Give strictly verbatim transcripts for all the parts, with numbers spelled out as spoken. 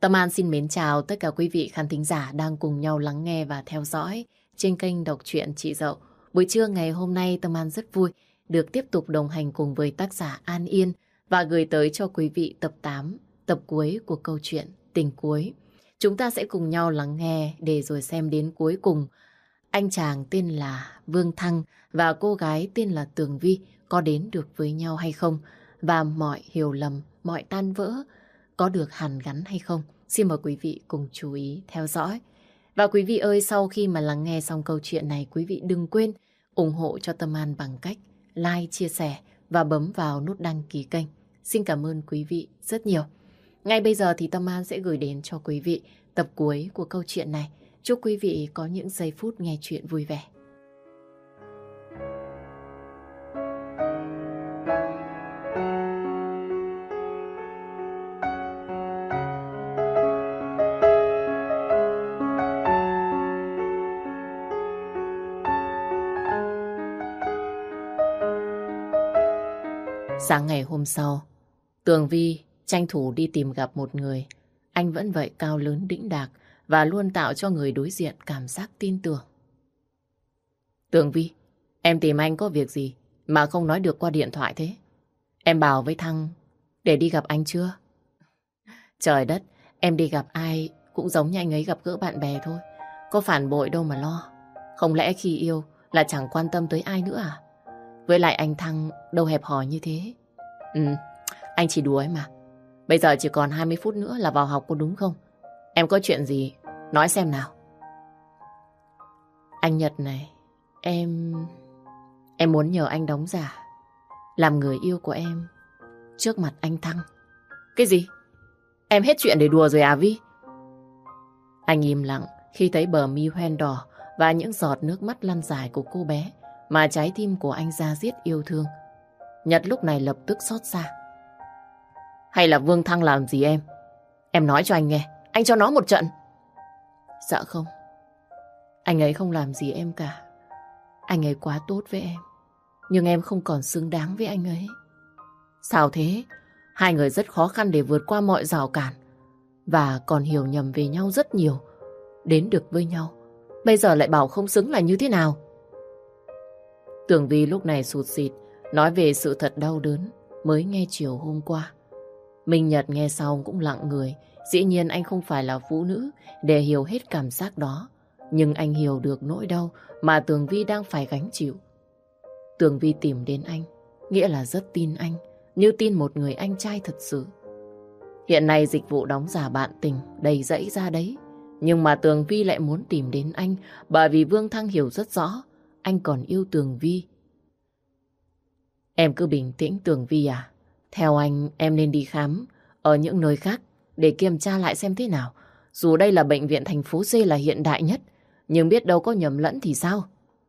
Tâm An xin mến chào tất cả quý vị khán thính giả đang cùng nhau lắng nghe và theo dõi trên kênh Đọc truyện Chị Dậu. Buổi trưa ngày hôm nay Tâm An rất vui được tiếp tục đồng hành cùng với tác giả An Yên và gửi tới cho quý vị tập tám, tập cuối của câu chuyện Tình Cuối. Chúng ta sẽ cùng nhau lắng nghe để rồi xem đến cuối cùng anh chàng tên là Vương Thăng và cô gái tên là Tường Vi có đến được với nhau hay không, và mọi hiểu lầm, mọi tan vỡ có được hàn gắn hay không. Xin mời quý vị cùng chú ý theo dõi. Và quý vị ơi, sau khi mà lắng nghe xong câu chuyện này, quý vị đừng quên ủng hộ cho Tâm An bằng cách like, chia sẻ và bấm vào nút đăng ký kênh. Xin cảm ơn quý vị rất nhiều. Ngay bây giờ thì Tâm An sẽ gửi đến cho quý vị tập cuối của câu chuyện này. Chúc quý vị có những giây phút nghe chuyện vui vẻ. Sáng ngày hôm sau, Tường Vi tranh thủ đi tìm gặp một người. Anh vẫn vậy cao lớn đĩnh đạc và luôn tạo cho người đối diện cảm giác tin tưởng. Tường Vi, em tìm anh có việc gì mà không nói được qua điện thoại thế? Em bảo với Thăng để đi gặp anh chưa? Trời đất, em đi gặp ai cũng giống như anh ấy gặp gỡ bạn bè thôi. Có phản bội đâu mà lo. Không lẽ khi yêu là chẳng quan tâm tới ai nữa à? Với lại anh Thăng đâu hẹp hòi như thế. Ừ, anh chỉ đùa ấy mà. Bây giờ chỉ còn hai mươi phút nữa là vào học có đúng không? Em có chuyện gì? Nói xem nào. Anh Nhật này, em... Em muốn nhờ anh đóng giả làm người yêu của em trước mặt anh Thăng. Cái gì? Em hết chuyện để đùa rồi à Vi? Anh im lặng khi thấy bờ mi hoen đỏ và những giọt nước mắt lăn dài của cô bé mà trái tim của anh da diết yêu thương. Nhật lúc này lập tức xót xa. Hay là Vương Thăng làm gì em? Em nói cho anh nghe, anh cho nó một trận. Dạ không, anh ấy không làm gì em cả. Anh ấy quá tốt với em, nhưng em không còn xứng đáng với anh ấy. Sao thế? Hai người rất khó khăn để vượt qua mọi rào cản và còn hiểu nhầm về nhau rất nhiều. Đến được với nhau, bây giờ lại bảo không xứng là như thế nào? Tường Vi lúc này sụt sịt nói về sự thật đau đớn mới nghe chiều hôm qua. Minh Nhật nghe xong cũng lặng người. Dĩ nhiên anh không phải là phụ nữ để hiểu hết cảm giác đó, nhưng anh hiểu được nỗi đau mà Tường Vi đang phải gánh chịu. Tường Vi tìm đến anh nghĩa là rất tin anh, như tin một người anh trai thật sự. Hiện nay dịch vụ đóng giả bạn tình đầy rẫy ra đấy, nhưng mà Tường Vi lại muốn tìm đến anh bởi vì Vương Thăng hiểu rất rõ anh còn yêu Tường Vi. Em cứ bình tĩnh Tường Vi à. Theo anh, em nên đi khám ở những nơi khác để kiểm tra lại xem thế nào. Dù đây là bệnh viện thành phố C là hiện đại nhất, nhưng biết đâu có nhầm lẫn thì sao?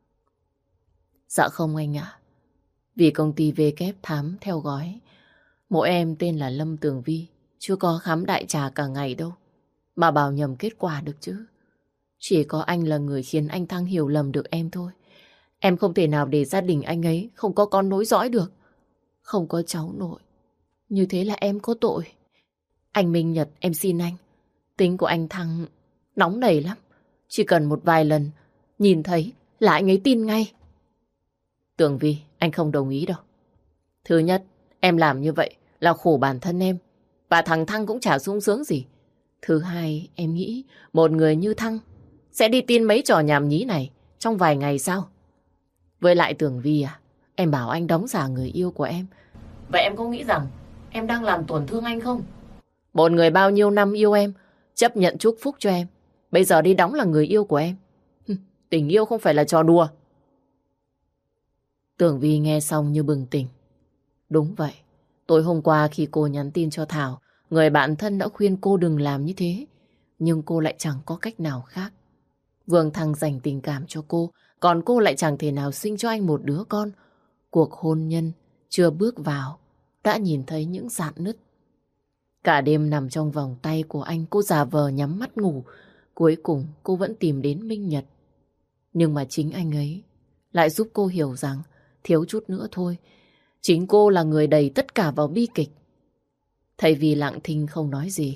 Dạ không anh ạ. Vì công ty vê kép thám theo gói. Mỗi em tên là Lâm Tường Vi, chưa có khám đại trà cả ngày đâu mà bảo nhầm kết quả được chứ. Chỉ có anh là người khiến anh Thăng hiểu lầm được em thôi. Em không thể nào để gia đình anh ấy không có con nối dõi được, không có cháu nội. Như thế là em có tội. Anh Minh Nhật, em xin anh. Tính của anh Thăng nóng nảy lắm. Chỉ cần một vài lần nhìn thấy là anh ấy tin ngay. Tường Vi, anh không đồng ý đâu. Thứ nhất, em làm như vậy là khổ bản thân em, và thằng Thăng cũng chả sung sướng gì. Thứ hai, em nghĩ một người như Thăng sẽ đi tin mấy trò nhảm nhí này trong vài ngày sao? Với lại Tường Vi à, em bảo anh đóng giả người yêu của em. Vậy em có nghĩ rằng em đang làm tổn thương anh không? Một người bao nhiêu năm yêu em, chấp nhận chúc phúc cho em, bây giờ đi đóng là người yêu của em. Tình yêu không phải là trò đùa. Tường Vi nghe xong như bừng tỉnh. Đúng vậy, tối hôm qua khi cô nhắn tin cho Thảo, người bạn thân đã khuyên cô đừng làm như thế, nhưng cô lại chẳng có cách nào khác. Vương Thăng dành tình cảm cho cô, còn cô lại chẳng thể nào sinh cho anh một đứa con. Cuộc hôn nhân chưa bước vào đã nhìn thấy những rạn nứt. Cả đêm nằm trong vòng tay của anh, cô giả vờ nhắm mắt ngủ. Cuối cùng cô vẫn tìm đến Minh Nhật. Nhưng mà chính anh ấy lại giúp cô hiểu rằng thiếu chút nữa thôi, chính cô là người đẩy tất cả vào bi kịch. Thay vì lặng thinh không nói gì,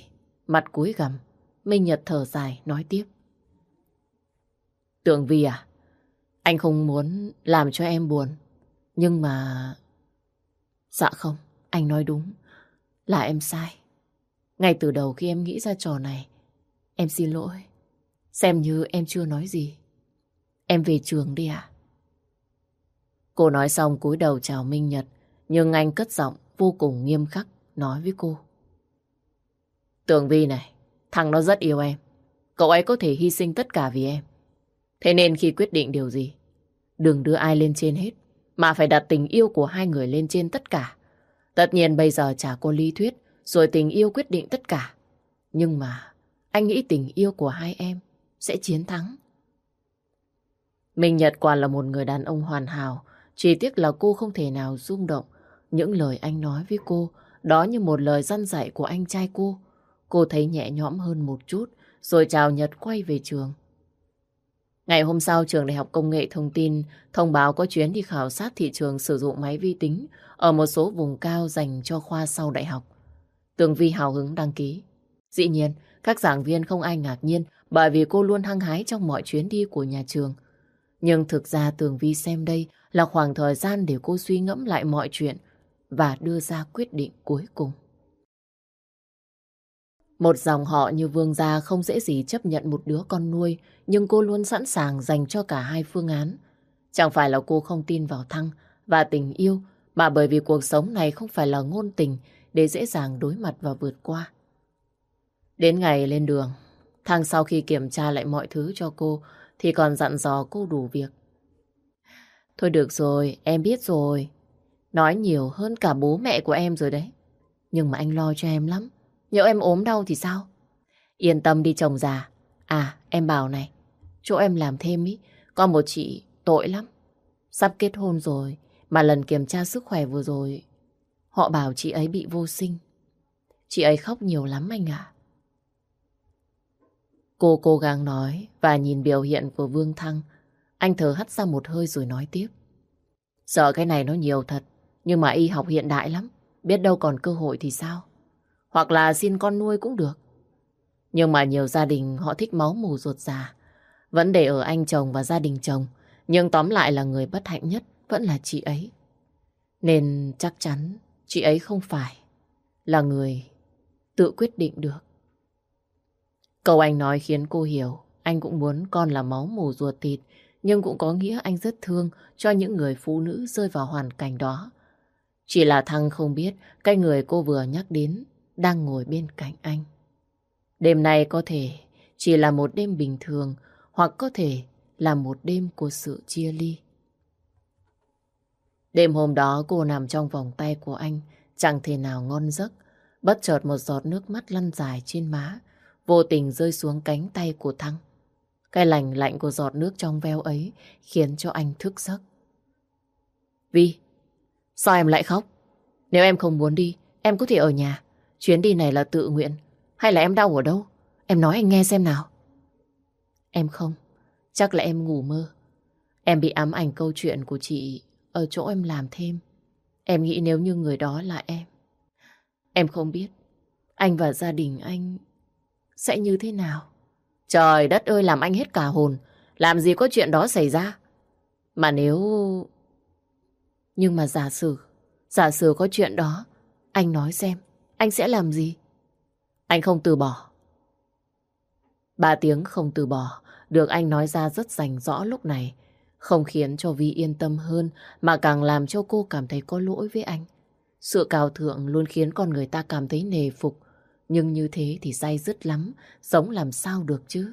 Mặt cúi gằm, Minh Nhật thở dài nói tiếp. Tường Vi à, anh không muốn làm cho em buồn. Nhưng mà... Dạ không, anh nói đúng. Là em sai. Ngay từ đầu khi em nghĩ ra trò này, em xin lỗi. Xem như em chưa nói gì. Em về trường đi ạ. Cô nói xong cúi đầu chào Minh Nhật, nhưng anh cất giọng vô cùng nghiêm khắc nói với cô. Tường Vi này, thằng nó rất yêu em. Cậu ấy có thể hy sinh tất cả vì em. Thế nên khi quyết định điều gì, đừng đưa ai lên trên hết, mà phải đặt tình yêu của hai người lên trên tất cả. Tất nhiên bây giờ chả có lý thuyết, rồi tình yêu quyết định tất cả. Nhưng mà anh nghĩ tình yêu của hai em sẽ chiến thắng. Minh Nhật quả là một người đàn ông hoàn hảo, chỉ tiếc là cô không thể nào rung động. Những lời anh nói với cô, đó như một lời răn dạy của anh trai cô. Cô thấy nhẹ nhõm hơn một chút, rồi chào Nhật quay về trường. Ngày hôm sau, trường Đại học Công nghệ Thông tin thông báo có chuyến đi khảo sát thị trường sử dụng máy vi tính ở một số vùng cao dành cho khoa sau đại học. Tường Vi hào hứng đăng ký. Dĩ nhiên, các giảng viên không ai ngạc nhiên bởi vì cô luôn hăng hái trong mọi chuyến đi của nhà trường. Nhưng thực ra Tường Vi xem đây là khoảng thời gian để cô suy ngẫm lại mọi chuyện và đưa ra quyết định cuối cùng. Một dòng họ như Vương gia không dễ gì chấp nhận một đứa con nuôi, nhưng cô luôn sẵn sàng dành cho cả hai phương án. Chẳng phải là cô không tin vào Thăng và tình yêu, mà bởi vì cuộc sống này không phải là ngôn tình để dễ dàng đối mặt và vượt qua. Đến ngày lên đường, Thăng sau khi kiểm tra lại mọi thứ cho cô thì còn dặn dò cô đủ việc. Thôi được rồi, em biết rồi. Nói nhiều hơn cả bố mẹ của em rồi đấy. Nhưng mà anh lo cho em lắm. Nhỡ em ốm đau thì sao? Yên tâm đi chồng già. À, em bảo này, chỗ em làm thêm ý, có một chị tội lắm. Sắp kết hôn rồi, mà lần kiểm tra sức khỏe vừa rồi, họ bảo chị ấy bị vô sinh. Chị ấy khóc nhiều lắm anh ạ. Cô cố gắng nói và nhìn biểu hiện của Vương Thăng. Anh thở hắt ra một hơi rồi nói tiếp. Sợ cái này nó nhiều thật, nhưng mà y học hiện đại lắm. Biết đâu còn cơ hội thì sao? Hoặc là xin con nuôi cũng được. Nhưng mà nhiều gia đình họ thích máu mủ ruột già. Vấn đề ở anh chồng và gia đình chồng. Nhưng tóm lại là người bất hạnh nhất vẫn là chị ấy. Nên chắc chắn chị ấy không phải là người tự quyết định được. Câu anh nói khiến cô hiểu anh cũng muốn con là máu mủ ruột thịt, nhưng cũng có nghĩa anh rất thương cho những người phụ nữ rơi vào hoàn cảnh đó. Chỉ là Thăng không biết cái người cô vừa nhắc đến đang ngồi bên cạnh anh. Đêm nay có thể chỉ là một đêm bình thường, hoặc có thể là một đêm của sự chia ly. Đêm hôm đó cô nằm trong vòng tay của anh, chẳng thể nào ngon giấc. Bất chợt một giọt nước mắt lăn dài trên má, vô tình rơi xuống cánh tay của Thăng. Cái lành lạnh của giọt nước trong veo ấy khiến cho anh thức giấc. Vi, sao em lại khóc? Nếu em không muốn đi, em có thể ở nhà. Chuyến đi này là tự nguyện. Hay là em đau ở đâu? Em nói anh nghe xem nào. Em không. Chắc là em ngủ mơ. Em bị ám ảnh câu chuyện của chị ở chỗ em làm thêm. Em nghĩ nếu như người đó là em. Em không biết anh và gia đình anh sẽ như thế nào. Trời đất ơi, làm anh hết cả hồn. Làm gì có chuyện đó xảy ra. Mà nếu... Nhưng mà giả sử Giả sử có chuyện đó, anh nói xem anh sẽ làm gì? Anh không từ bỏ. Ba tiếng không từ bỏ được anh nói ra rất rành rõ lúc này, không khiến cho Vi yên tâm hơn, mà càng làm cho cô cảm thấy có lỗi với anh. Sự cao thượng luôn khiến con người ta cảm thấy nề phục, nhưng như thế thì day dứt lắm, sống làm sao được chứ?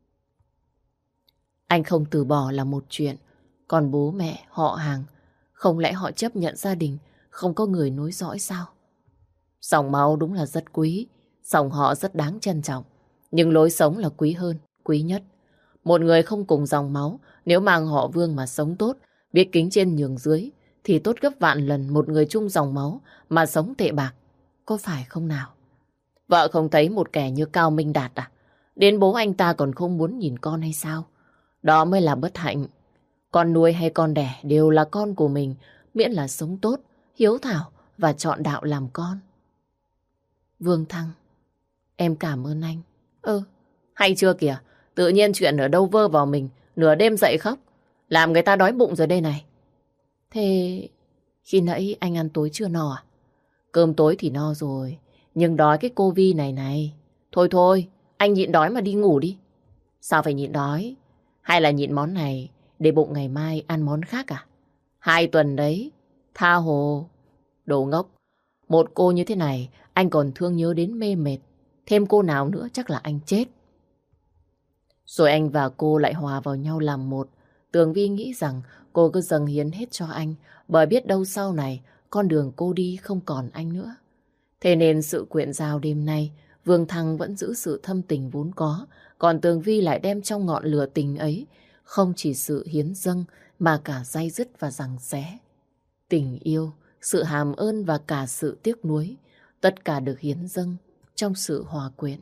Anh không từ bỏ là một chuyện, còn bố mẹ, họ hàng, không lẽ họ chấp nhận gia đình không có người nối dõi sao? Dòng máu đúng là rất quý, dòng họ rất đáng trân trọng, nhưng lối sống là quý hơn, quý nhất. Một người không cùng dòng máu, nếu mang họ Vương mà sống tốt, biết kính trên nhường dưới, thì tốt gấp vạn lần một người chung dòng máu mà sống tệ bạc, có phải không nào? Vợ không thấy một kẻ như Cao Minh Đạt à? Đến bố anh ta còn không muốn nhìn con hay sao? Đó mới là bất hạnh. Con nuôi hay con đẻ đều là con của mình, miễn là sống tốt, hiếu thảo và chọn đạo làm con. Vương Thăng, Em cảm ơn anh. Ơ, hay chưa kìa. Tự nhiên chuyện ở đâu vơ vào mình, nửa đêm dậy khóc. Làm người ta đói bụng rồi đây này. Thế khi nãy anh ăn tối chưa no à? Cơm tối thì no rồi, nhưng đói cái cô Vi này này. Thôi thôi, anh nhịn đói mà đi ngủ đi. Sao phải nhịn đói? Hay là nhịn món này để bụng ngày mai ăn món khác à? Hai tuần đấy, tha hồ. Đồ ngốc, một cô như thế này anh còn thương nhớ đến mê mệt. Thêm cô nào nữa chắc là anh chết. Rồi anh và cô lại hòa vào nhau làm một. Tường Vi nghĩ rằng cô cứ dâng hiến hết cho anh, bởi biết đâu sau này con đường cô đi không còn anh nữa. Thế nên sự quyện giao đêm nay, Vương Thăng vẫn giữ sự thâm tình vốn có, còn Tường Vi lại đem trong ngọn lửa tình ấy không chỉ sự hiến dâng mà cả day dứt và giằng xé. Tình yêu, sự hàm ơn và cả sự tiếc nuối, tất cả được hiến dâng trong sự hòa quyện.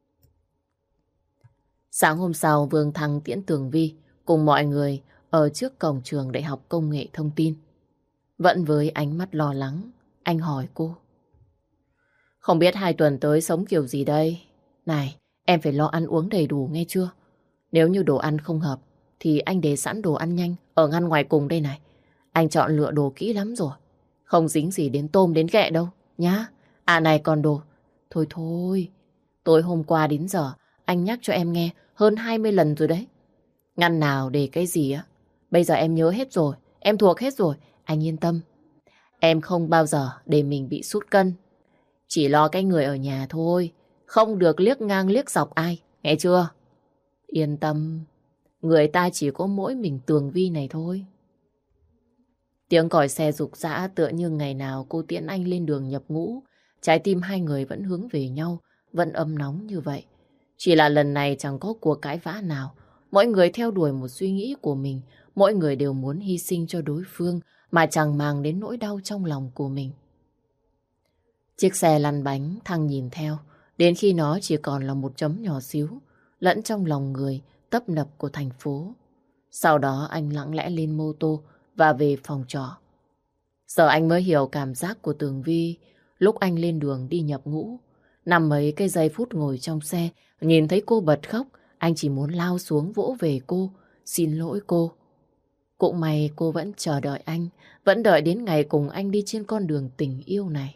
Sáng hôm sau, Vương Thăng tiễn Tường Vi cùng mọi người ở trước cổng trường Đại học Công nghệ Thông tin. Vẫn với ánh mắt lo lắng, anh hỏi cô. Không biết hai tuần tới sống kiểu gì đây? Này, em phải lo ăn uống đầy đủ nghe chưa? Nếu như đồ ăn không hợp, thì anh để sẵn đồ ăn nhanh ở ngăn ngoài cùng đây này. Anh chọn lựa đồ kỹ lắm rồi. Không dính gì đến tôm đến ghẹ đâu, nhá. À này còn đồ. Thôi thôi, tối hôm qua đến giờ, anh nhắc cho em nghe hơn hai mươi lần rồi đấy. Ngăn nào để cái gì á? Bây giờ em nhớ hết rồi, em thuộc hết rồi. Anh yên tâm. Em không bao giờ để mình bị sút cân. Chỉ lo cái người ở nhà thôi. Không được liếc ngang liếc dọc ai. Nghe chưa? Yên tâm. Người ta chỉ có mỗi mình Tường Vi này thôi. Tiếng còi xe rục rã tựa như ngày nào cô tiễn anh lên đường nhập ngũ. Trái tim hai người vẫn hướng về nhau, vẫn âm nóng như vậy. Chỉ là lần này chẳng có cuộc cãi vã nào. Mỗi người theo đuổi một suy nghĩ của mình. Mỗi người đều muốn hy sinh cho đối phương mà chẳng màng đến nỗi đau trong lòng của mình. Chiếc xe lăn bánh, Thăng nhìn theo, đến khi nó chỉ còn là một chấm nhỏ xíu, lẫn trong lòng người tấp nập của thành phố. Sau đó anh lặng lẽ lên mô tô và về phòng trọ. Giờ anh mới hiểu cảm giác của Tường Vi lúc anh lên đường đi nhập ngũ. Nằm mấy cái giây phút ngồi trong xe, nhìn thấy cô bật khóc, anh chỉ muốn lao xuống vỗ về cô, xin lỗi cô. Cũng may cô vẫn chờ đợi anh, vẫn đợi đến ngày cùng anh đi trên con đường tình yêu này.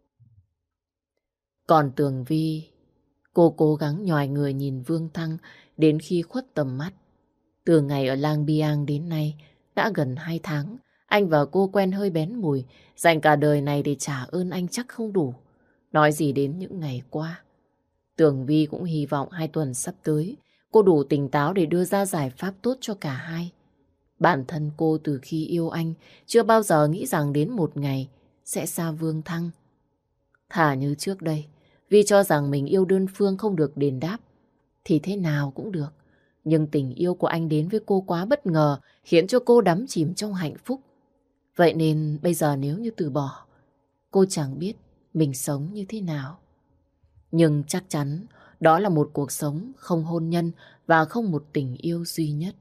Còn Tường Vi, cô cố gắng nhòi người nhìn Vương Thăng đến khi khuất tầm mắt. Từ ngày ở Lang Biang đến nay, đã gần hai tháng, anh và cô quen hơi bén mùi, dành cả đời này để trả ơn anh chắc không đủ. Nói gì đến những ngày qua. Tường Vi cũng hy vọng hai tuần sắp tới, cô đủ tỉnh táo để đưa ra giải pháp tốt cho cả hai. Bản thân cô từ khi yêu anh, chưa bao giờ nghĩ rằng đến một ngày sẽ xa Vương Thăng. Thà như trước đây, Vi cho rằng mình yêu đơn phương không được đền đáp, thì thế nào cũng được. Nhưng tình yêu của anh đến với cô quá bất ngờ, khiến cho cô đắm chìm trong hạnh phúc. Vậy nên bây giờ nếu như từ bỏ, cô chẳng biết mình sống như thế nào. Nhưng chắc chắn đó là một cuộc sống không hôn nhân và không một tình yêu duy nhất.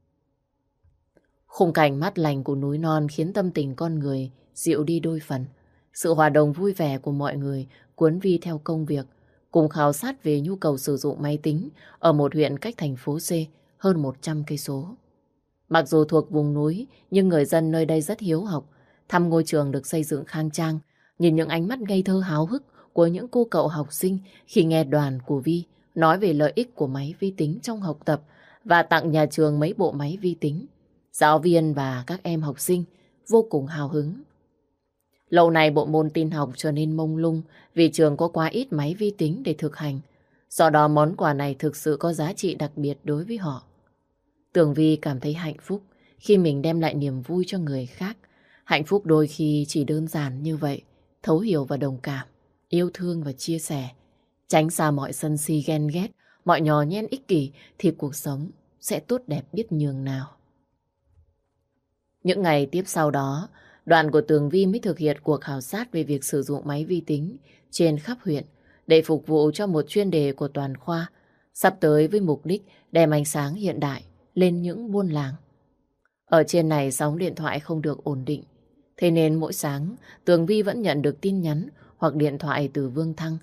Khung cảnh mát lành của núi non khiến tâm tình con người dịu đi đôi phần. Sự hòa đồng vui vẻ của mọi người cuốn Vi theo công việc, cùng khảo sát về nhu cầu sử dụng máy tính ở một huyện cách thành phố C hơn một trăm cây số. Mặc dù thuộc vùng núi, nhưng người dân nơi đây rất hiếu học, thăm ngôi trường được xây dựng khang trang, nhìn những ánh mắt ngây thơ háo hức của những cô cậu học sinh khi nghe đoàn của Vi nói về lợi ích của máy vi tính trong học tập và tặng nhà trường mấy bộ máy vi tính. Giáo viên và các em học sinh vô cùng hào hứng. Lâu nay bộ môn tin học trở nên mông lung vì trường có quá ít máy vi tính để thực hành. Do đó món quà này thực sự có giá trị đặc biệt đối với họ. Tường Vi cảm thấy hạnh phúc khi mình đem lại niềm vui cho người khác. Hạnh phúc đôi khi chỉ đơn giản như vậy, thấu hiểu và đồng cảm, yêu thương và chia sẻ. Tránh xa mọi sân si ghen ghét, mọi nhò nhen ích kỷ thì cuộc sống sẽ tốt đẹp biết nhường nào. Những ngày tiếp sau đó, đoàn của Tường Vi mới thực hiện cuộc khảo sát về việc sử dụng máy vi tính trên khắp huyện để phục vụ cho một chuyên đề của toàn khoa, sắp tới với mục đích đem ánh sáng hiện đại lên những buôn làng. Ở trên này sóng điện thoại không được ổn định, thế nên mỗi sáng Tường Vi vẫn nhận được tin nhắn hoặc điện thoại từ Vương Thăng.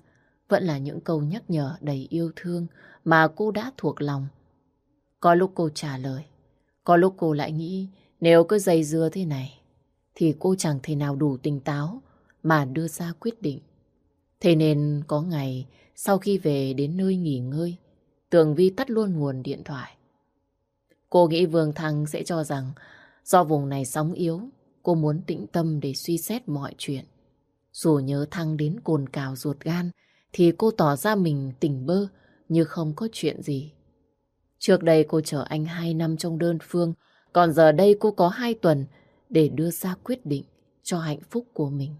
vẫn là những câu nhắc nhở đầy yêu thương mà cô đã thuộc lòng. Có lúc cô trả lời, có lúc cô lại nghĩ nếu cứ dây dưa thế này thì cô chẳng thể nào đủ tỉnh táo mà đưa ra quyết định. Thế nên có ngày sau khi về đến nơi nghỉ ngơi, Tường Vi tắt luôn nguồn điện thoại. Cô nghĩ Vương Thăng sẽ cho rằng do vùng này sóng yếu, cô muốn tĩnh tâm để suy xét mọi chuyện. Dù nhớ Thăng đến cồn cào ruột gan, thì cô tỏ ra mình tỉnh bơ như không có chuyện gì. Trước đây cô chờ anh hai năm trong đơn phương, còn giờ đây cô có hai tuần để đưa ra quyết định cho hạnh phúc của mình.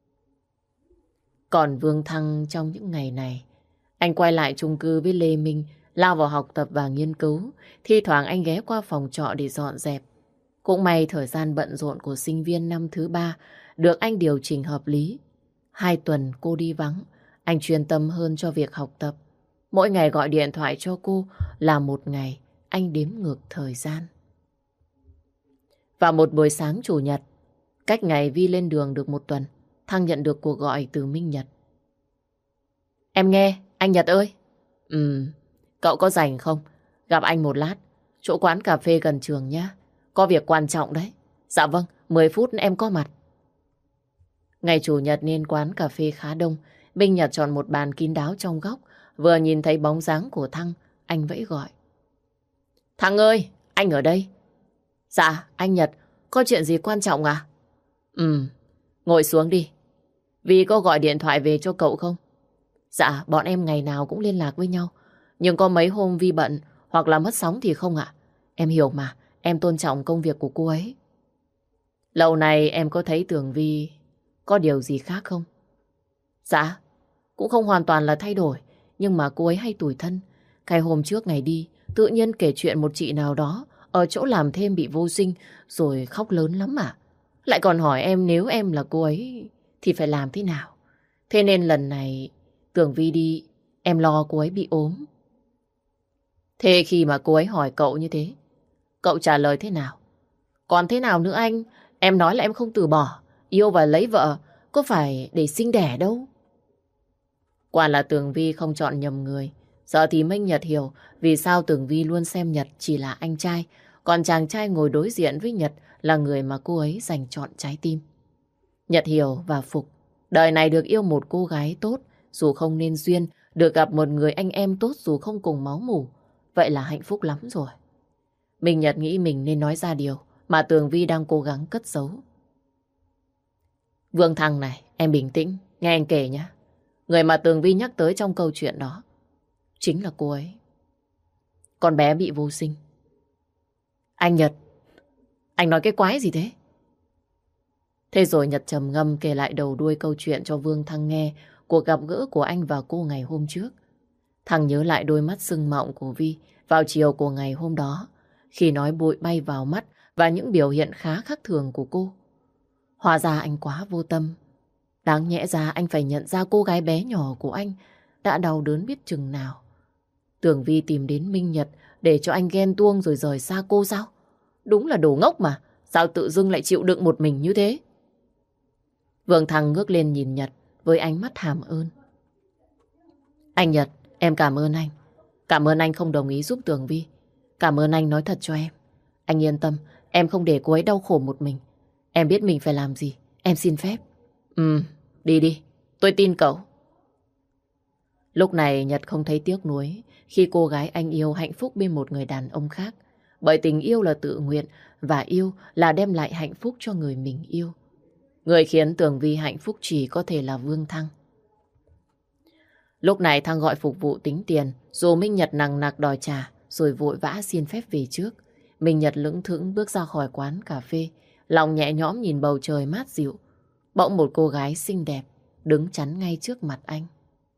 Còn Vương Thăng trong những ngày này, anh quay lại chung cư với Lê Minh, lao vào học tập và nghiên cứu. Thi thoảng anh ghé qua phòng trọ để dọn dẹp. Cũng may thời gian bận rộn của sinh viên năm thứ ba được anh điều chỉnh hợp lý. Hai tuần cô đi vắng, anh chuyên tâm hơn cho việc học tập. Mỗi ngày gọi điện thoại cho cô là một ngày anh đếm ngược thời gian. Vào một buổi sáng chủ nhật, cách ngày Vi lên đường được một tuần, Thăng nhận được cuộc gọi từ Minh Nhật. Em nghe, anh Nhật ơi. Ừm, cậu có rảnh không? Gặp anh một lát, chỗ quán cà phê gần trường nhá. Có việc quan trọng đấy. Dạ vâng, mười phút em có mặt. Ngày chủ nhật nên quán cà phê khá đông. Minh Nhật chọn một bàn kín đáo trong góc. Vừa nhìn thấy bóng dáng của Thăng, anh vẫy gọi. Thăng ơi, anh ở đây. Dạ, anh Nhật, có chuyện gì quan trọng à? Ừm, ngồi xuống đi. Vi có gọi điện thoại về cho cậu không? Dạ, bọn em ngày nào cũng liên lạc với nhau. Nhưng có mấy hôm Vi bận hoặc là mất sóng thì không ạ. Em hiểu mà, em tôn trọng công việc của cô ấy. Lâu này em có thấy Tường Vi có điều gì khác không? Dạ, cũng không hoàn toàn là thay đổi. Nhưng mà cô ấy hay tủi thân. Cái hôm trước ngày đi, tự nhiên kể chuyện một chị nào đó ở chỗ làm thêm bị vô sinh rồi khóc lớn lắm à. Lại còn hỏi em nếu em là cô ấy thì phải làm thế nào. Thế nên lần này Tường Vi đi, em lo cô ấy bị ốm. Thế khi mà cô ấy hỏi cậu như thế, cậu trả lời thế nào? Còn thế nào nữa anh? Em nói là em không từ bỏ. Yêu và lấy vợ có phải để sinh đẻ đâu. Quả là Tường Vi không chọn nhầm người. Giờ thì Minh Nhật hiểu vì sao Tường Vi luôn xem Nhật chỉ là anh trai, còn chàng trai ngồi đối diện với Nhật là người mà cô ấy dành trọn trái tim. Nhật hiểu và phục. Đời này được yêu một cô gái tốt dù không nên duyên, được gặp một người anh em tốt dù không cùng máu mủ, vậy là hạnh phúc lắm rồi. Minh Nhật nghĩ mình nên nói ra điều mà Tường Vi đang cố gắng cất giấu. Vương Thăng này, em bình tĩnh, nghe anh kể nhé. Người mà Tường Vi nhắc tới trong câu chuyện đó chính là cô ấy. Con bé bị vô sinh. Anh Nhật, anh nói cái quái gì thế? Thế rồi Nhật trầm ngâm kể lại đầu đuôi câu chuyện cho Vương Thăng nghe, cuộc gặp gỡ của anh và cô ngày hôm trước. Thăng nhớ lại đôi mắt sưng mọng của Vi vào chiều của ngày hôm đó, khi nói bụi bay vào mắt và những biểu hiện khá khác thường của cô. Hóa ra anh quá vô tâm. Đáng nhẽ ra anh phải nhận ra cô gái bé nhỏ của anh đã đau đớn biết chừng nào. Tưởng Vi tìm đến Minh Nhật để cho anh ghen tuông rồi rời xa cô sao? Đúng là đồ ngốc mà. Sao tự dưng lại chịu đựng một mình như thế? Vương Thăng ngước lên nhìn Nhật với ánh mắt hàm ơn. Anh Nhật, em cảm ơn anh. Cảm ơn anh không đồng ý giúp Tường Vi. Cảm ơn anh nói thật cho em. Anh yên tâm, em không để cô ấy đau khổ một mình. Em biết mình phải làm gì. Em xin phép. Ừ, đi đi. Tôi tin cậu. Lúc này Nhật không thấy tiếc nuối khi cô gái anh yêu hạnh phúc bên một người đàn ông khác. Bởi tình yêu là tự nguyện và yêu là đem lại hạnh phúc cho người mình yêu. Người khiến Tường Vi hạnh phúc chỉ có thể là Vương Thăng. Lúc này Thăng gọi phục vụ tính tiền, dù Minh Nhật nằng nặc đòi trả, rồi vội vã xin phép về trước. Minh Nhật lững thững bước ra khỏi quán cà phê, lòng nhẹ nhõm nhìn bầu trời mát dịu. Bỗng một cô gái xinh đẹp đứng chắn ngay trước mặt anh.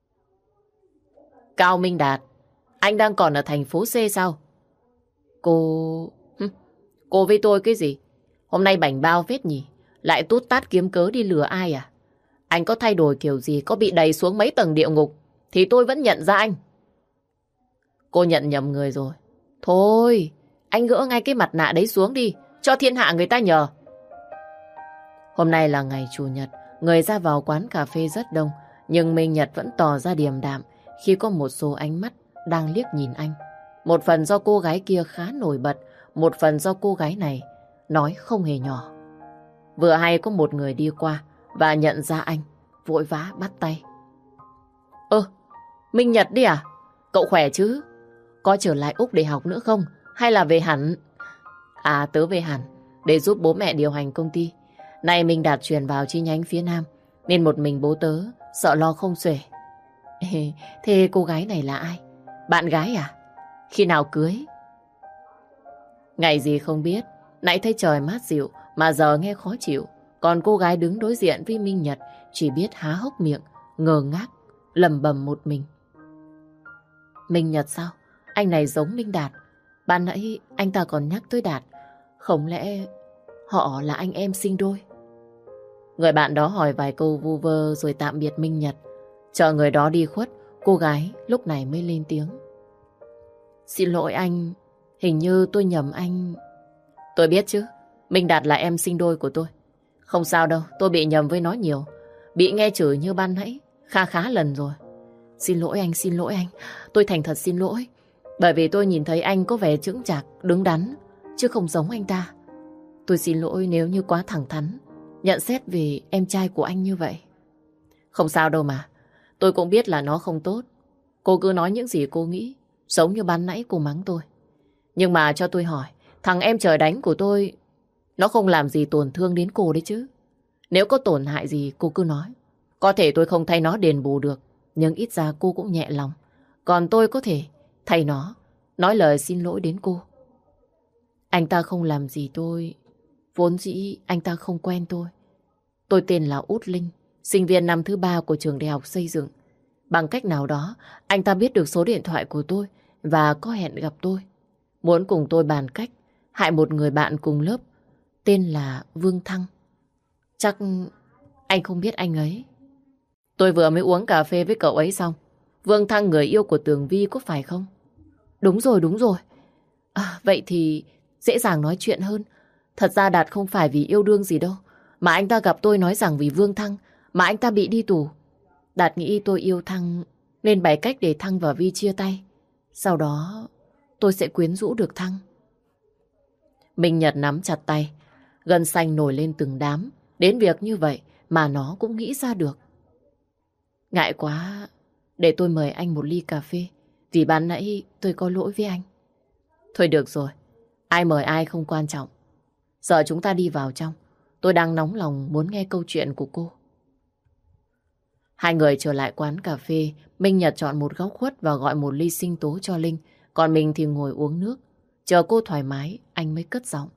Cao Minh Đạt, anh đang còn ở thành phố C sao? Cô... Cô với tôi cái gì? Hôm nay bảnh bao phết nhỉ? Lại tút tát kiếm cớ đi lừa ai à? Anh có thay đổi kiểu gì, có bị đày xuống mấy tầng địa ngục thì tôi vẫn nhận ra anh. Cô nhận nhầm người rồi. Thôi, anh gỡ ngay cái mặt nạ đấy xuống đi, cho thiên hạ người ta nhờ. Hôm nay là ngày Chủ nhật, người ra vào quán cà phê rất đông, Nhưng Minh Nhật vẫn tỏ ra điềm đạm khi có một số ánh mắt đang liếc nhìn anh. Một phần do cô gái kia khá nổi bật, một phần do cô gái này nói không hề nhỏ. Vừa hay có một người đi qua và nhận ra anh, vội vã bắt tay. Ơ, Minh Nhật đi à? Cậu khỏe chứ? Có trở lại Úc để học nữa không? Hay là về hẳn? À, tớ về hẳn để giúp bố mẹ điều hành công ty. Nay mình Đạt chuyển vào chi nhánh phía Nam, nên một mình bố tớ sợ lo không xuể. Thế cô gái này là ai? Bạn gái à? Khi nào cưới? Ngày gì không biết. Nãy thấy trời mát dịu mà giờ nghe khó chịu. Còn cô gái đứng đối diện với Minh Nhật chỉ biết há hốc miệng, ngơ ngác, lẩm bẩm một mình. Minh Nhật sao? Anh này giống Minh Đạt. Ban nãy anh ta còn nhắc tới Đạt. Không lẽ họ là anh em sinh đôi? Người bạn đó hỏi vài câu vu vơ rồi tạm biệt Minh Nhật. Chờ người đó đi khuất, cô gái lúc này mới lên tiếng. Xin lỗi anh, hình như tôi nhầm anh. Tôi biết chứ, Minh Đạt là em sinh đôi của tôi. Không sao đâu, tôi bị nhầm với nó nhiều. Bị nghe chửi như ban nãy, khá khá lần rồi. Xin lỗi anh, xin lỗi anh, tôi thành thật xin lỗi. Bởi vì tôi nhìn thấy anh có vẻ chững chạc, đứng đắn, chứ không giống anh ta. Tôi xin lỗi nếu như quá thẳng thắn nhận xét về em trai của anh như vậy. Không sao đâu mà, tôi cũng biết là nó không tốt. Cô cứ nói những gì cô nghĩ, giống như ban nãy cô mắng tôi. Nhưng mà cho tôi hỏi, thằng em trời đánh của tôi, nó không làm gì tổn thương đến cô đấy chứ? Nếu có tổn hại gì cô cứ nói. Có thể tôi không thay nó đền bù được, nhưng ít ra cô cũng nhẹ lòng. Còn tôi có thể thay nó nói lời xin lỗi đến cô. Anh ta không làm gì tôi. Vốn dĩ anh ta không quen tôi. Tôi tên là Út Linh, sinh viên năm thứ ba của trường đại học xây dựng. Bằng cách nào đó, anh ta biết được số điện thoại của tôi và có hẹn gặp tôi. Muốn cùng tôi bàn cách hại một người bạn cùng lớp tên là Vương Thăng. Chắc anh không biết anh ấy. Tôi vừa mới uống cà phê với cậu ấy xong. Vương Thăng người yêu của Tường Vi có phải không? Đúng rồi, đúng rồi. À, vậy thì dễ dàng nói chuyện hơn. Thật ra Đạt không phải vì yêu đương gì đâu. Mà anh ta gặp tôi nói rằng vì Vương Thăng mà anh ta bị đi tù. Đạt nghĩ tôi yêu Thăng nên bày cách để Thăng và Vi chia tay. Sau đó tôi sẽ quyến rũ được Thăng. Minh Nhật nắm chặt tay, gân xanh nổi lên từng đám. Đến việc như vậy mà nó cũng nghĩ ra được. Ngại quá, để tôi mời anh một ly cà phê. Vì ban nãy tôi có lỗi với anh. Thôi được rồi, ai mời ai không quan trọng. Giờ chúng ta đi vào trong. Tôi đang nóng lòng muốn nghe câu chuyện của cô. Hai người trở lại quán cà phê. Minh Nhật chọn một góc khuất và gọi một ly sinh tố cho Linh. Còn mình thì ngồi uống nước. Chờ cô thoải mái, anh mới cất giọng.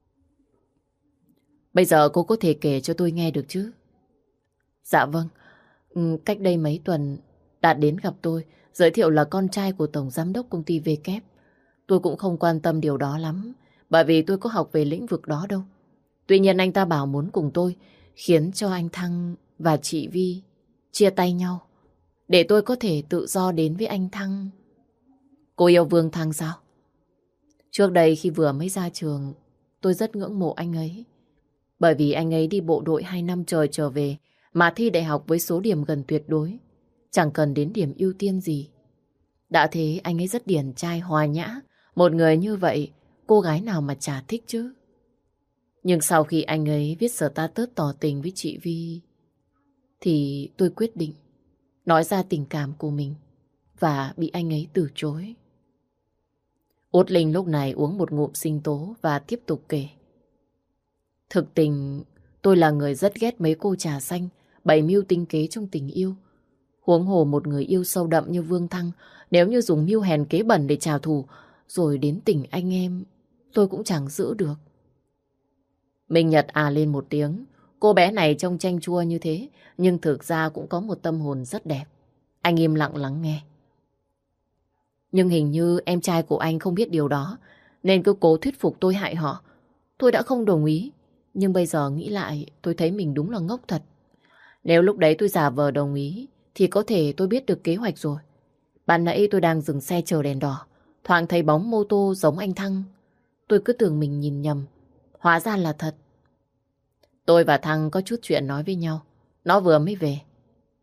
Bây giờ cô có thể kể cho tôi nghe được chứ? Dạ vâng. Cách đây mấy tuần, Đạt đến gặp tôi, giới thiệu là con trai của Tổng Giám đốc công ty vê kép. Tôi cũng không quan tâm điều đó lắm, bởi vì tôi có học về lĩnh vực đó đâu. Tuy nhiên anh ta bảo muốn cùng tôi, khiến cho anh Thăng và chị Vi chia tay nhau, để tôi có thể tự do đến với anh Thăng. Cô yêu Vương Thăng sao? Trước đây khi vừa mới ra trường, tôi rất ngưỡng mộ anh ấy. Bởi vì anh ấy đi bộ đội hai năm trời trở về, mà thi đại học với số điểm gần tuyệt đối. Chẳng cần đến điểm ưu tiên gì. Đã thế anh ấy rất điển trai hòa nhã. Một người như vậy, cô gái nào mà chả thích chứ. Nhưng sau khi anh ấy viết status tỏ tình với chị Vi, thì tôi quyết định nói ra tình cảm của mình và bị anh ấy từ chối. Út Linh lúc này uống một ngụm sinh tố và tiếp tục kể. Thực tình, tôi là người rất ghét mấy cô trà xanh, bày mưu tinh kế trong tình yêu. Huống hồ một người yêu sâu đậm như Vương Thăng, nếu như dùng mưu hèn kế bẩn để trả thù, rồi đến tình anh em, tôi cũng chẳng giữ được. Minh Nhật à lên một tiếng. Cô bé này trông chanh chua như thế, nhưng thực ra cũng có một tâm hồn rất đẹp. Anh im lặng lắng nghe. Nhưng hình như em trai của anh không biết điều đó, nên cứ cố thuyết phục tôi hại họ. Tôi đã không đồng ý, nhưng bây giờ nghĩ lại tôi thấy mình đúng là ngốc thật. Nếu lúc đấy tôi giả vờ đồng ý, thì có thể tôi biết được kế hoạch rồi. Ban nãy tôi đang dừng xe chờ đèn đỏ, thoáng thấy bóng mô tô giống anh Thăng. Tôi cứ tưởng mình nhìn nhầm, hóa ra là thật. Tôi và Thăng có chút chuyện nói với nhau. Nó vừa mới về.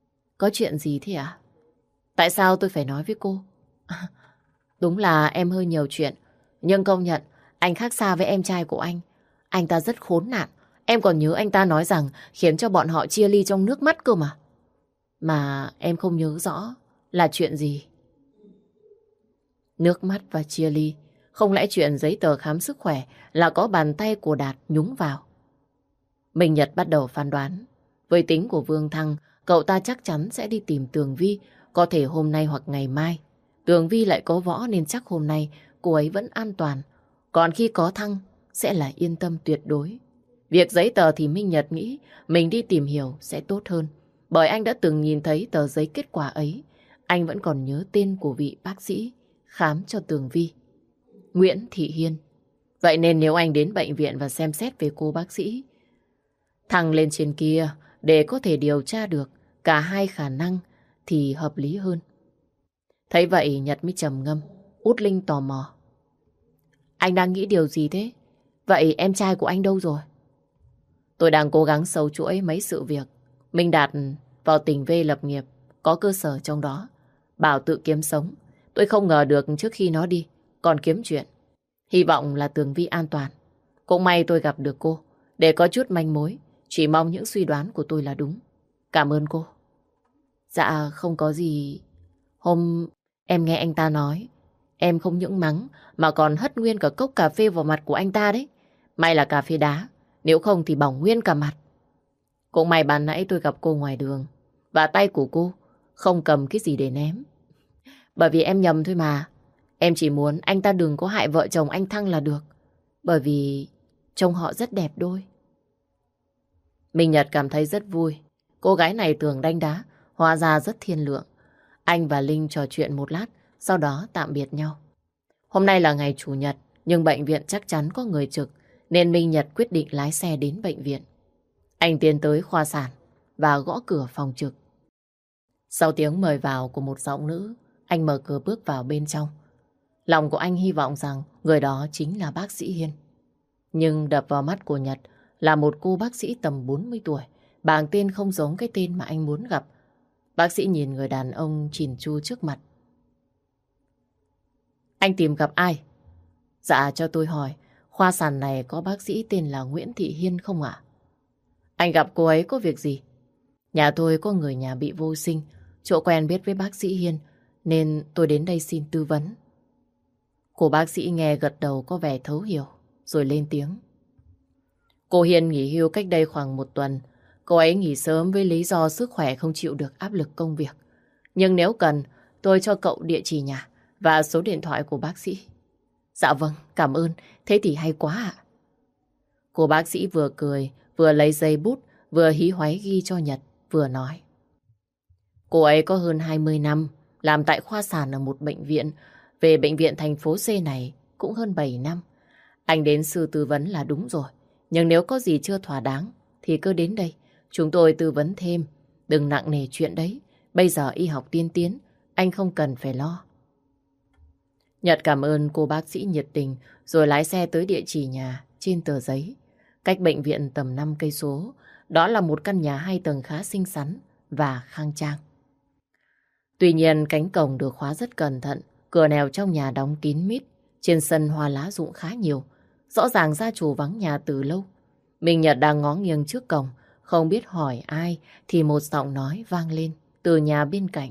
Có chuyện gì thế ạ? Tại sao tôi phải nói với cô? Đúng là em hơi nhiều chuyện, nhưng công nhận anh khác xa với em trai của anh. Anh ta rất khốn nạn. Em còn nhớ anh ta nói rằng khiến cho bọn họ chia ly trong nước mắt cơ mà. Mà em không nhớ rõ là chuyện gì. Nước mắt và chia ly. Không lẽ chuyện giấy tờ khám sức khỏe là có bàn tay của Đạt nhúng vào? Minh Nhật bắt đầu phán đoán. Với tính của Vương Thăng, cậu ta chắc chắn sẽ đi tìm Tường Vi, có thể hôm nay hoặc ngày mai. Tường Vi lại có võ nên chắc hôm nay cô ấy vẫn an toàn. Còn khi có Thăng, sẽ là yên tâm tuyệt đối. Việc giấy tờ thì Minh Nhật nghĩ mình đi tìm hiểu sẽ tốt hơn. Bởi anh đã từng nhìn thấy tờ giấy kết quả ấy. Anh vẫn còn nhớ tên của vị bác sĩ khám cho Tường Vi. Nguyễn Thị Hiên. Vậy nên nếu anh đến bệnh viện và xem xét về cô bác sĩ Thăng lên trên kia để có thể điều tra được cả hai khả năng thì hợp lý hơn. Thấy vậy Nhật mới trầm ngâm. Út Linh tò mò. Anh đang nghĩ điều gì thế? Vậy em trai của anh đâu rồi? Tôi đang cố gắng sâu chuỗi mấy sự việc. Minh Đạt vào tỉnh V lập nghiệp, có cơ sở trong đó. Bảo tự kiếm sống. Tôi không ngờ được trước khi nó đi còn kiếm chuyện. Hy vọng là Tường Vi an toàn. Cũng may tôi gặp được cô để có chút manh mối. Chỉ mong những suy đoán của tôi là đúng. Cảm ơn cô. Dạ không có gì. Hôm em nghe anh ta nói, em không những mắng mà còn hất nguyên cả cốc cà phê vào mặt của anh ta đấy. May là cà phê đá, nếu không thì bỏng nguyên cả mặt. Cũng may ban nãy tôi gặp cô ngoài đường và tay của cô không cầm cái gì để ném. Bởi vì em nhầm thôi mà. Em chỉ muốn anh ta đừng có hại vợ chồng anh Thăng là được. Bởi vì trông họ rất đẹp đôi. Minh Nhật cảm thấy rất vui. Cô gái này tưởng đanh đá, hóa ra rất thiên lượng. Anh và Linh trò chuyện một lát, sau đó tạm biệt nhau. Hôm nay là ngày Chủ nhật, nhưng bệnh viện chắc chắn có người trực, nên Minh Nhật quyết định lái xe đến bệnh viện. Anh tiến tới khoa sản và gõ cửa phòng trực. Sau tiếng mời vào của một giọng nữ, anh mở cửa bước vào bên trong. Lòng của anh hy vọng rằng người đó chính là bác sĩ Hiên. Nhưng đập vào mắt của Nhật là một cô bác sĩ tầm bốn mươi tuổi, bảng tên không giống cái tên mà anh muốn gặp. Bác sĩ nhìn người đàn ông chỉn chu trước mặt. Anh tìm gặp ai? Dạ cho tôi hỏi, khoa sản này có bác sĩ tên là Nguyễn Thị Hiên không ạ? Anh gặp cô ấy có việc gì? Nhà tôi có người nhà bị vô sinh, chỗ quen biết với bác sĩ Hiên, nên tôi đến đây xin tư vấn. Cô bác sĩ nghe gật đầu có vẻ thấu hiểu, rồi lên tiếng. Cô Hiên nghỉ hưu cách đây khoảng một tuần. Cô ấy nghỉ sớm với lý do sức khỏe không chịu được áp lực công việc. Nhưng nếu cần, tôi cho cậu địa chỉ nhà và số điện thoại của bác sĩ. Dạ vâng, cảm ơn. Thế thì hay quá ạ. Cô bác sĩ vừa cười, vừa lấy giấy bút, vừa hí hoáy ghi cho Nhật, vừa nói. Cô ấy có hơn hai mươi năm, làm tại khoa sản ở một bệnh viện. Về bệnh viện thành phố C này cũng hơn bảy năm. Anh đến sư tư vấn là đúng rồi. Nhưng nếu có gì chưa thỏa đáng thì cứ đến đây. Chúng tôi tư vấn thêm. Đừng nặng nề chuyện đấy. Bây giờ y học tiên tiến, anh không cần phải lo. Nhật cảm ơn cô bác sĩ nhiệt tình rồi lái xe tới địa chỉ nhà trên tờ giấy. Cách bệnh viện tầm năm cây số. Đó là một căn nhà hai tầng khá xinh xắn và khang trang. Tuy nhiên cánh cổng được khóa rất cẩn thận. Cửa nèo trong nhà đóng kín mít. Trên sân hoa lá rụng khá nhiều. Rõ ràng gia chủ vắng nhà từ lâu. Minh Nhật đang ngó nghiêng trước cổng, không biết hỏi ai thì một giọng nói vang lên từ nhà bên cạnh.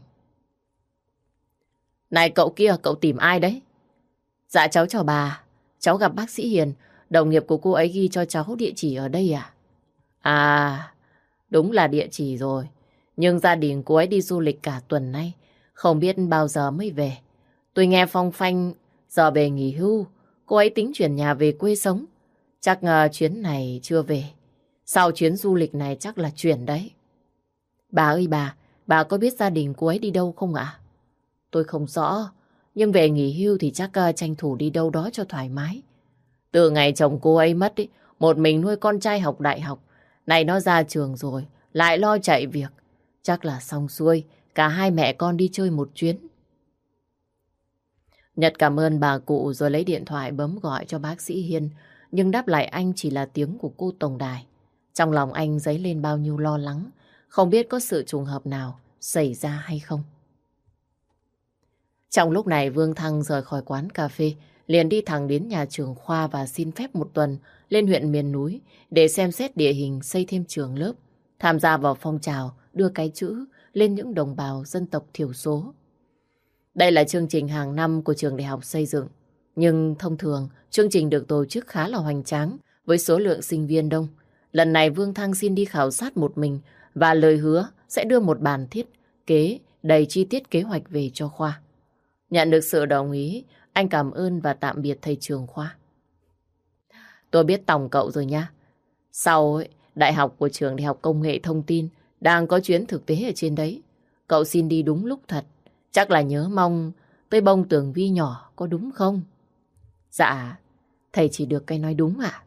Này cậu kia, cậu tìm ai đấy? Dạ cháu chào bà, cháu gặp bác sĩ Hiền, đồng nghiệp của cô ấy ghi cho cháu địa chỉ ở đây à? À, đúng là địa chỉ rồi, nhưng gia đình cô ấy đi du lịch cả tuần nay, không biết bao giờ mới về. Tôi nghe phong phanh giờ về nghỉ hưu, cô ấy tính chuyển nhà về quê sống. Chắc uh, chuyến này chưa về. Sau chuyến du lịch này chắc là chuyển đấy. Bà ơi bà, bà có biết gia đình cô ấy đi đâu không ạ? Tôi không rõ, nhưng về nghỉ hưu thì chắc uh, tranh thủ đi đâu đó cho thoải mái. Từ ngày chồng cô ấy mất, ý, một mình nuôi con trai học đại học. Này nó ra trường rồi, lại lo chạy việc. Chắc là xong xuôi, cả hai mẹ con đi chơi một chuyến. Nhật cảm ơn bà cụ rồi lấy điện thoại bấm gọi cho bác sĩ Hiên. Nhưng đáp lại anh chỉ là tiếng của cô tổng đài. Trong lòng anh dấy lên bao nhiêu lo lắng. Không biết có sự trùng hợp nào xảy ra hay không. Trong lúc này Vương Thăng rời khỏi quán cà phê, liền đi thẳng đến nhà trường Khoa và xin phép một tuần lên huyện miền núi để xem xét địa hình xây thêm trường lớp, tham gia vào phong trào đưa cái chữ lên những đồng bào dân tộc thiểu số. Đây là chương trình hàng năm của trường đại học xây dựng, nhưng thông thường chương trình được tổ chức khá là hoành tráng với số lượng sinh viên đông. Lần này Vương Thăng xin đi khảo sát một mình và lời hứa sẽ đưa một bản thiết kế đầy chi tiết kế hoạch về cho Khoa. Nhận được sự đồng ý, anh cảm ơn và tạm biệt thầy trường Khoa. Tôi biết tòng cậu rồi nha. Sau ấy, đại học của trường Đại học Công nghệ Thông tin đang có chuyến thực tế ở trên đấy. Cậu xin đi đúng lúc thật. Chắc là nhớ mong tới bông Tường Vi nhỏ, có đúng không? Dạ, thầy chỉ được cái nói đúng ạ.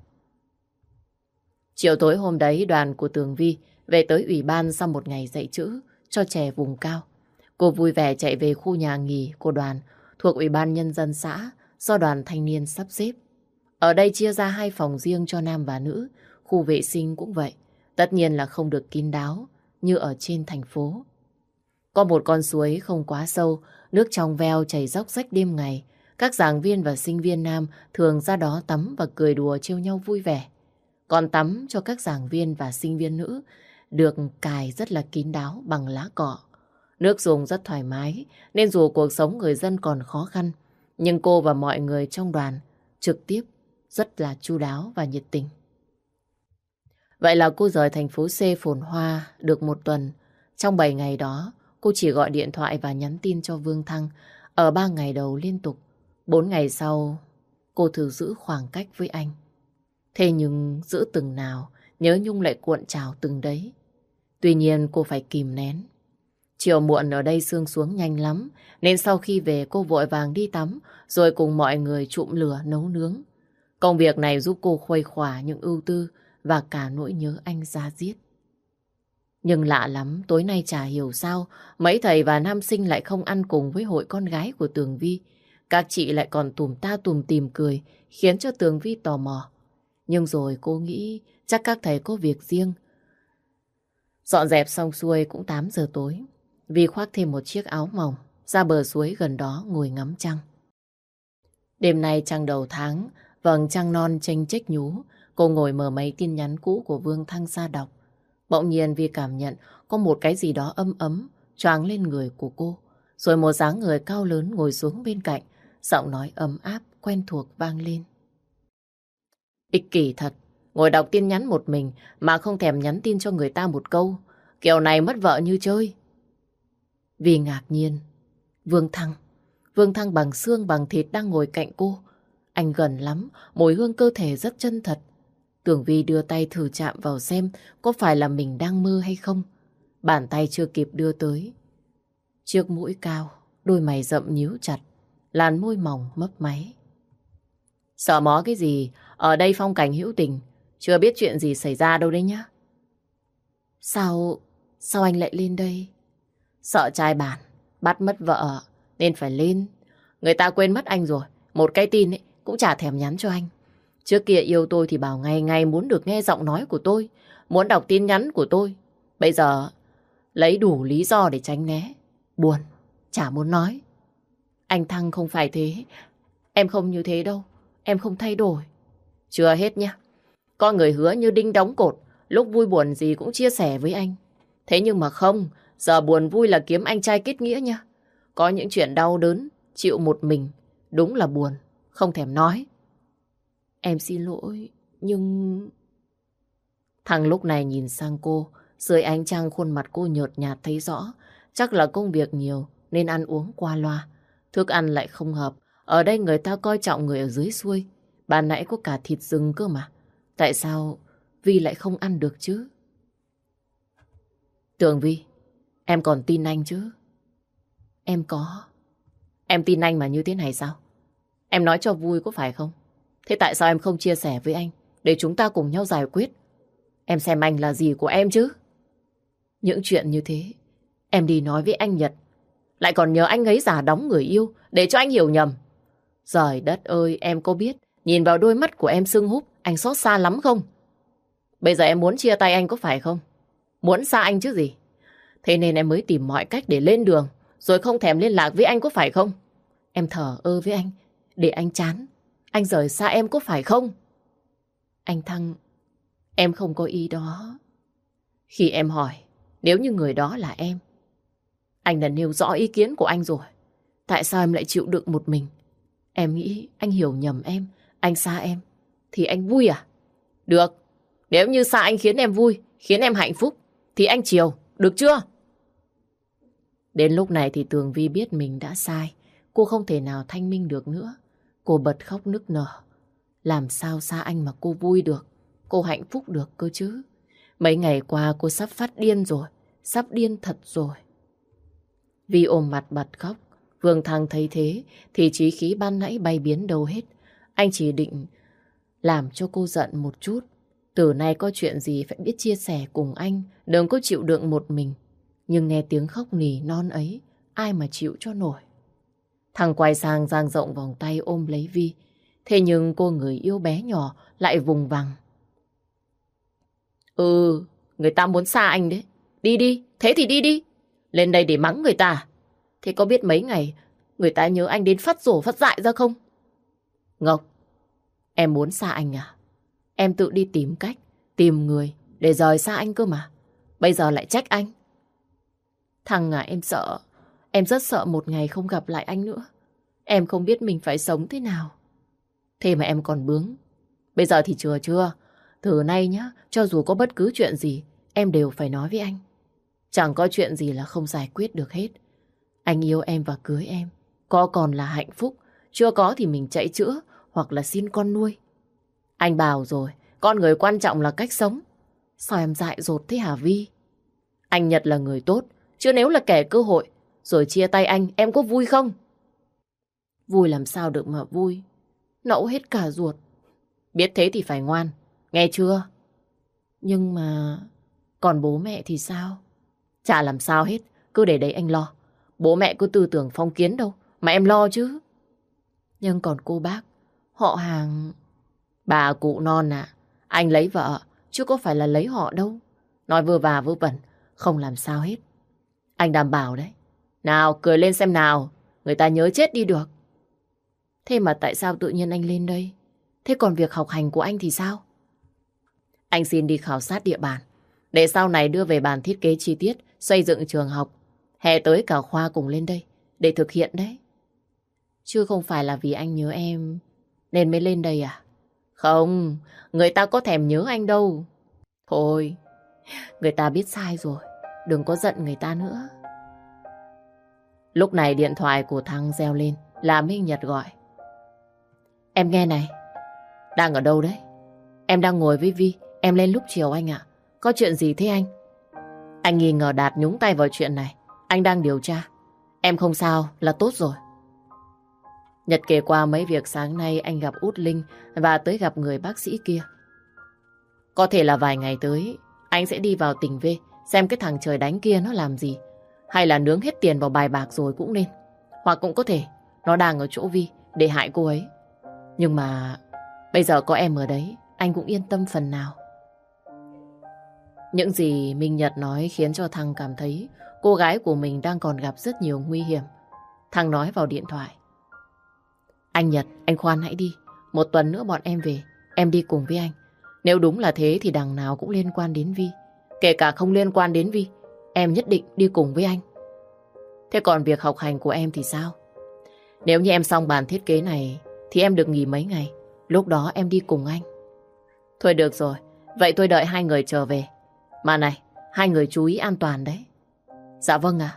Chiều tối hôm đấy, đoàn của Tường Vi về tới ủy ban sau một ngày dạy chữ cho trẻ vùng cao. Cô vui vẻ chạy về khu nhà nghỉ của đoàn thuộc Ủy ban Nhân dân xã do đoàn thanh niên sắp xếp. Ở đây chia ra hai phòng riêng cho nam và nữ, khu vệ sinh cũng vậy. Tất nhiên là không được kín đáo như ở trên thành phố. Có một con suối không quá sâu, nước trong veo chảy róc rách đêm ngày. Các giảng viên và sinh viên nam thường ra đó tắm và cười đùa trêu nhau vui vẻ. Còn tắm cho các giảng viên và sinh viên nữ được cài rất là kín đáo bằng lá cọ. Nước dùng rất thoải mái, nên dù cuộc sống người dân còn khó khăn, nhưng cô và mọi người trong đoàn trực tiếp rất là chu đáo và nhiệt tình. Vậy là cô rời thành phố C phồn hoa được một tuần. Trong bảy ngày đó, cô chỉ gọi điện thoại và nhắn tin cho Vương Thăng ở ba ngày đầu liên tục. Bốn ngày sau, cô thử giữ khoảng cách với anh. Thế nhưng giữ từng nào, nhớ nhung lại cuộn trào từng đấy. Tuy nhiên cô phải kìm nén. Chiều muộn ở đây sương xuống nhanh lắm, nên sau khi về cô vội vàng đi tắm, rồi cùng mọi người trụm lửa nấu nướng. Công việc này giúp cô khuây khỏa những ưu tư và cả nỗi nhớ anh da diết. Nhưng lạ lắm, tối nay chả hiểu sao, mấy thầy và nam sinh lại không ăn cùng với hội con gái của Tường Vi. Các chị lại còn tùm ta tùm tìm cười, khiến cho Tường Vi tò mò. Nhưng rồi cô nghĩ chắc các thầy có việc riêng. Dọn dẹp xong xuôi cũng tám giờ tối. Vi khoác thêm một chiếc áo mỏng, ra bờ suối gần đó ngồi ngắm trăng. Đêm nay trăng đầu tháng, vầng trăng non chênh chếch nhú. Cô ngồi mở mấy tin nhắn cũ của Vương Thăng ra đọc. Bỗng nhiên Vi cảm nhận có một cái gì đó ấm ấm choàng lên người của cô. Rồi một dáng người cao lớn ngồi xuống bên cạnh, giọng nói ấm áp quen thuộc vang lên. Ích kỷ thật, ngồi đọc tin nhắn một mình mà không thèm nhắn tin cho người ta một câu. Kiểu này mất vợ như chơi. Vi ngạc nhiên. Vương Thăng, Vương Thăng bằng xương bằng thịt đang ngồi cạnh cô. Anh gần lắm, mùi hương cơ thể rất chân thật. Tường Vi đưa tay thử chạm vào xem có phải là mình đang mơ hay không. Bàn tay chưa kịp đưa tới. Chiếc mũi cao, đôi mày rậm nhíu chặt, làn môi mỏng mấp máy. Sợ mó cái gì, ở đây phong cảnh hữu tình, chưa biết chuyện gì xảy ra đâu đấy nhá. Sao, sao anh lại lên đây? Sợ trai bản, bắt mất vợ, nên phải lên. Người ta quên mất anh rồi, một cái tin ấy cũng chả thèm nhắn cho anh. Trước kia yêu tôi thì bảo ngày ngày muốn được nghe giọng nói của tôi, muốn đọc tin nhắn của tôi. Bây giờ lấy đủ lý do để tránh né. Buồn, chả muốn nói. Anh Thăng không phải thế. Em không như thế đâu. Em không thay đổi. Chưa hết nhá. Có người hứa như đinh đóng cột, lúc vui buồn gì cũng chia sẻ với anh. Thế nhưng mà không, giờ buồn vui là kiếm anh trai kết nghĩa nha. Có những chuyện đau đớn, chịu một mình, đúng là buồn, không thèm nói. Em xin lỗi, nhưng... Thằng lúc này nhìn sang cô, dưới ánh trăng khuôn mặt cô nhợt nhạt thấy rõ. Chắc là công việc nhiều nên ăn uống qua loa. Thức ăn lại không hợp. Ở đây người ta coi trọng người ở dưới xuôi. Ban nãy có cả thịt rừng cơ mà. Tại sao Vi lại không ăn được chứ? Tường Vi, em còn tin anh chứ? Em có. Em tin anh mà như thế này sao? Em nói cho vui có phải không? Thế tại sao em không chia sẻ với anh để chúng ta cùng nhau giải quyết? Em xem anh là gì của em chứ? Những chuyện như thế em đi nói với anh Nhật, lại còn nhờ anh ấy giả đóng người yêu để cho anh hiểu nhầm. Giời đất ơi, em có biết nhìn vào đôi mắt của em sưng húp anh xót xa lắm không? Bây giờ em muốn chia tay anh có phải không? Muốn xa anh chứ gì? Thế nên em mới tìm mọi cách để lên đường, rồi không thèm liên lạc với anh có phải không? Em thờ ơ với anh, để anh chán, anh rời xa em có phải không? Anh Thăng, em không có ý đó. Khi em hỏi, nếu như người đó là em, anh đã nêu rõ ý kiến của anh rồi. Tại sao em lại chịu đựng một mình? Em nghĩ anh hiểu nhầm em, anh xa em, thì anh vui à? Được, nếu như xa anh khiến em vui, khiến em hạnh phúc, thì anh chiều, được chưa? Đến lúc này thì Tường Vi biết mình đã sai. Cô không thể nào thanh minh được nữa. Cô bật khóc nức nở. Làm sao xa anh mà cô vui được, cô hạnh phúc được cơ chứ? Mấy ngày qua cô sắp phát điên rồi, sắp điên thật rồi. Vi ôm mặt bật khóc. Vương Thăng thấy thế thì chí khí ban nãy bay biến đâu hết. Anh chỉ định làm cho cô giận một chút. Từ nay có chuyện gì phải biết chia sẻ cùng anh, đừng có chịu đựng một mình. Nhưng nghe tiếng khóc nỉ non ấy, ai mà chịu cho nổi. Thằng quay sang dang rộng vòng tay ôm lấy Vi. Thế nhưng cô người yêu bé nhỏ lại vùng vằng. Ừ, người ta muốn xa anh đấy. Đi đi, thế thì đi đi. Lên đây để mắng người ta. Thế có biết mấy ngày người ta nhớ anh đến phát rổ phát dại ra không? Ngọc, em muốn xa anh à? Em tự đi tìm cách, tìm người để rời xa anh cơ mà. Bây giờ lại trách anh. Thằng à, em sợ. Em rất sợ một ngày không gặp lại anh nữa. Em không biết mình phải sống thế nào. Thế mà em còn bướng. Bây giờ thì chưa chưa. Từ nay nhá, cho dù có bất cứ chuyện gì, em đều phải nói với anh. Chẳng có chuyện gì là không giải quyết được hết. Anh yêu em và cưới em. Có còn là hạnh phúc. Chưa có thì mình chạy chữa hoặc là xin con nuôi. Anh bảo rồi, con người quan trọng là cách sống. Sao em dại dột thế hả Vi? Anh Nhật là người tốt, chứ nếu là kẻ cơ hội, rồi chia tay anh, em có vui không? Vui làm sao được mà vui. Nẫu hết cả ruột. Biết thế thì phải ngoan, nghe chưa? Nhưng mà... còn bố mẹ thì sao? Chả làm sao hết, cứ để đấy anh lo. Bố mẹ cứ tư tưởng phong kiến đâu, mà em lo chứ. Nhưng còn cô bác, họ hàng... Bà cụ non à, anh lấy vợ, chứ có phải là lấy họ đâu. Nói vừa và vừa vẩn, không làm sao hết. Anh đảm bảo đấy. Nào, cười lên xem nào, người ta nhớ chết đi được. Thế mà tại sao tự nhiên anh lên đây? Thế còn việc học hành của anh thì sao? Anh xin đi khảo sát địa bàn, để sau này đưa về bàn thiết kế chi tiết, xây dựng trường học. Hè tới cả khoa cùng lên đây, để thực hiện đấy. Chứ không phải là vì anh nhớ em, nên mới lên đây à? Không, người ta có thèm nhớ anh đâu. Thôi, người ta biết sai rồi, đừng có giận người ta nữa. Lúc này điện thoại của Thăng reo lên, là Minh Nhật gọi. Em nghe này, đang ở đâu đấy? Em đang ngồi với Vi, em lên lúc chiều anh ạ. Có chuyện gì thế anh? Anh nghi ngờ Đạt nhúng tay vào chuyện này, anh đang điều tra. Em không sao là tốt rồi. Nhật kể qua mấy việc sáng nay anh gặp Út Linh và tới gặp người bác sĩ kia. Có thể là vài ngày tới, anh sẽ đi vào tỉnh về xem cái thằng trời đánh kia nó làm gì. Hay là nướng hết tiền vào bài bạc rồi cũng nên. Hoặc cũng có thể nó đang ở chỗ Vi để hại cô ấy. Nhưng mà bây giờ có em ở đấy, anh cũng yên tâm phần nào. Những gì Minh Nhật nói khiến cho Thăng cảm thấy cô gái của mình đang còn gặp rất nhiều nguy hiểm. Thăng nói vào điện thoại. Anh Nhật, anh khoan hãy đi. Một tuần nữa bọn em về, em đi cùng với anh. Nếu đúng là thế thì đằng nào cũng liên quan đến Vi. Kể cả không liên quan đến Vi, em nhất định đi cùng với anh. Thế còn việc học hành của em thì sao? Nếu như em xong bàn thiết kế này thì em được nghỉ mấy ngày. Lúc đó em đi cùng anh. Thôi được rồi, vậy tôi đợi hai người trở về. Mà này, hai người chú ý an toàn đấy. Dạ vâng ạ.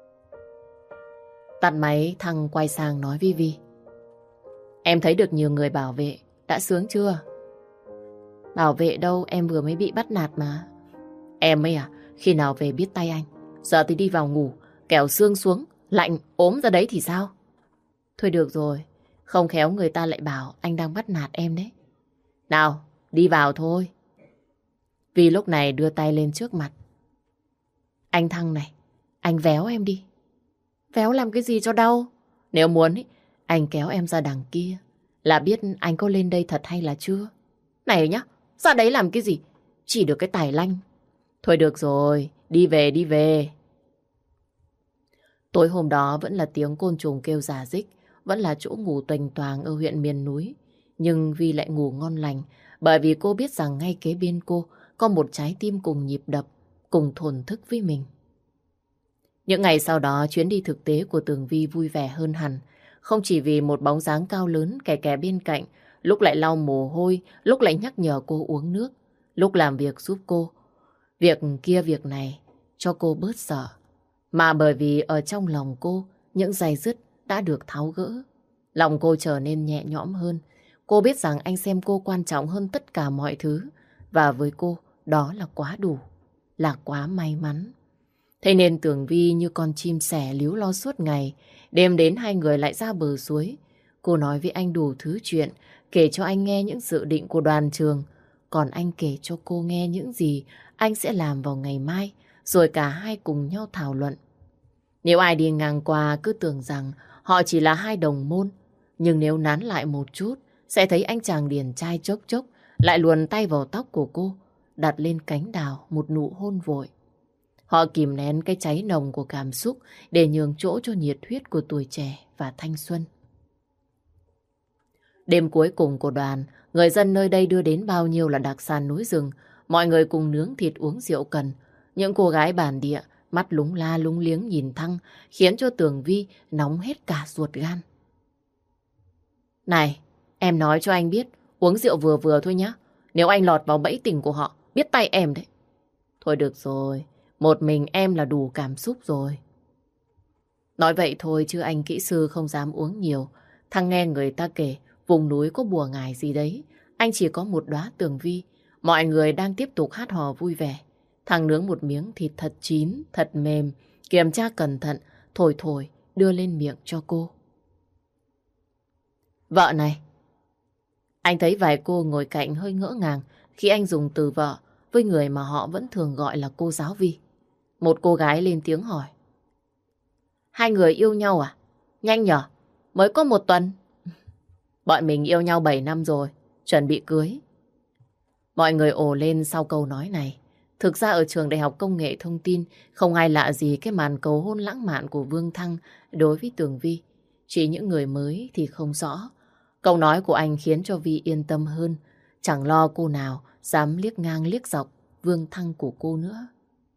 Tắt máy, Thăng quay sang nói với Vi. Em thấy được nhiều người bảo vệ, đã sướng chưa? Bảo vệ đâu, em vừa mới bị bắt nạt mà. Em ấy à, khi nào về biết tay anh. Giờ thì đi vào ngủ, kẻo xương xuống, lạnh, ốm ra đấy thì sao? Thôi được rồi, không khéo người ta lại bảo anh đang bắt nạt em đấy. Nào, đi vào thôi. Vi lúc này đưa tay lên trước mặt. Anh Thăng này, anh véo em đi. Véo làm cái gì cho đau? Nếu muốn ý, anh kéo em ra đằng kia là biết anh có lên đây thật hay là chưa. Này nhá, ra đấy làm cái gì? Chỉ được cái tài lanh. Thôi được rồi, đi về đi về. Tối hôm đó vẫn là tiếng côn trùng kêu rả rích, vẫn là chỗ ngủ toành toàng ở huyện miền núi. Nhưng Vi lại ngủ ngon lành, bởi vì cô biết rằng ngay kế bên cô có một trái tim cùng nhịp đập, cùng thổn thức với mình. Những ngày sau đó, chuyến đi thực tế của Tường Vi vui vẻ hơn hẳn. Không chỉ vì một bóng dáng cao lớn kè kè bên cạnh, lúc lại lau mồ hôi, lúc lại nhắc nhở cô uống nước, lúc làm việc giúp cô. Việc kia việc này, cho cô bớt sợ. Mà bởi vì ở trong lòng cô, những day dứt đã được tháo gỡ. Lòng cô trở nên nhẹ nhõm hơn. Cô biết rằng anh xem cô quan trọng hơn tất cả mọi thứ. Và với cô, đó là quá đủ, là quá may mắn. Thế nên Tường Vi như con chim sẻ líu lo suốt ngày. Đêm đến hai người lại ra bờ suối. Cô nói với anh đủ thứ chuyện, kể cho anh nghe những dự định của đoàn trường. Còn anh kể cho cô nghe những gì anh sẽ làm vào ngày mai. Rồi cả hai cùng nhau thảo luận. Nếu ai đi ngang qua cứ tưởng rằng họ chỉ là hai đồng môn. Nhưng nếu nán lại một chút, sẽ thấy anh chàng điển trai chốc chốc lại luồn tay vào tóc của cô, đặt lên cánh đào một nụ hôn vội. Họ kìm nén cái cháy nồng của cảm xúc để nhường chỗ cho nhiệt huyết của tuổi trẻ và thanh xuân. Đêm cuối cùng của đoàn, người dân nơi đây đưa đến bao nhiêu là đặc sản núi rừng. Mọi người cùng nướng thịt uống rượu cần. Những cô gái bản địa, mắt lúng la lúng liếng nhìn Thăng, khiến cho Tường Vi nóng hết cả ruột gan. Này, em nói cho anh biết, uống rượu vừa vừa thôi nhá. Nếu anh lọt vào bẫy tình của họ, biết tay em đấy. Thôi được rồi, một mình em là đủ cảm xúc rồi. Nói vậy thôi chứ anh kỹ sư không dám uống nhiều. Thằng nghe người ta kể, vùng núi có bùa ngải gì đấy. Anh chỉ có một đóa Tường Vi. Mọi người đang tiếp tục hát hò vui vẻ. Thằng nướng một miếng thịt thật chín, thật mềm. Kiểm tra cẩn thận, thổi thổi, đưa lên miệng cho cô. Vợ này. Anh thấy vài cô ngồi cạnh hơi ngỡ ngàng khi anh dùng từ vợ với người mà họ vẫn thường gọi là cô giáo Vi. Một cô gái lên tiếng hỏi. Hai người yêu nhau à? Nhanh nhở? Mới có một tuần. Bọn mình yêu nhau bảy năm rồi, chuẩn bị cưới. Mọi người ồ lên sau câu nói này. Thực ra ở trường Đại học Công nghệ Thông tin không ai lạ gì cái màn cầu hôn lãng mạn của Vương Thăng đối với Tường Vi. Chỉ những người mới thì không rõ. Câu nói của anh khiến cho Vi yên tâm hơn. Chẳng lo cô nào dám liếc ngang liếc dọc Vương Thăng của cô nữa.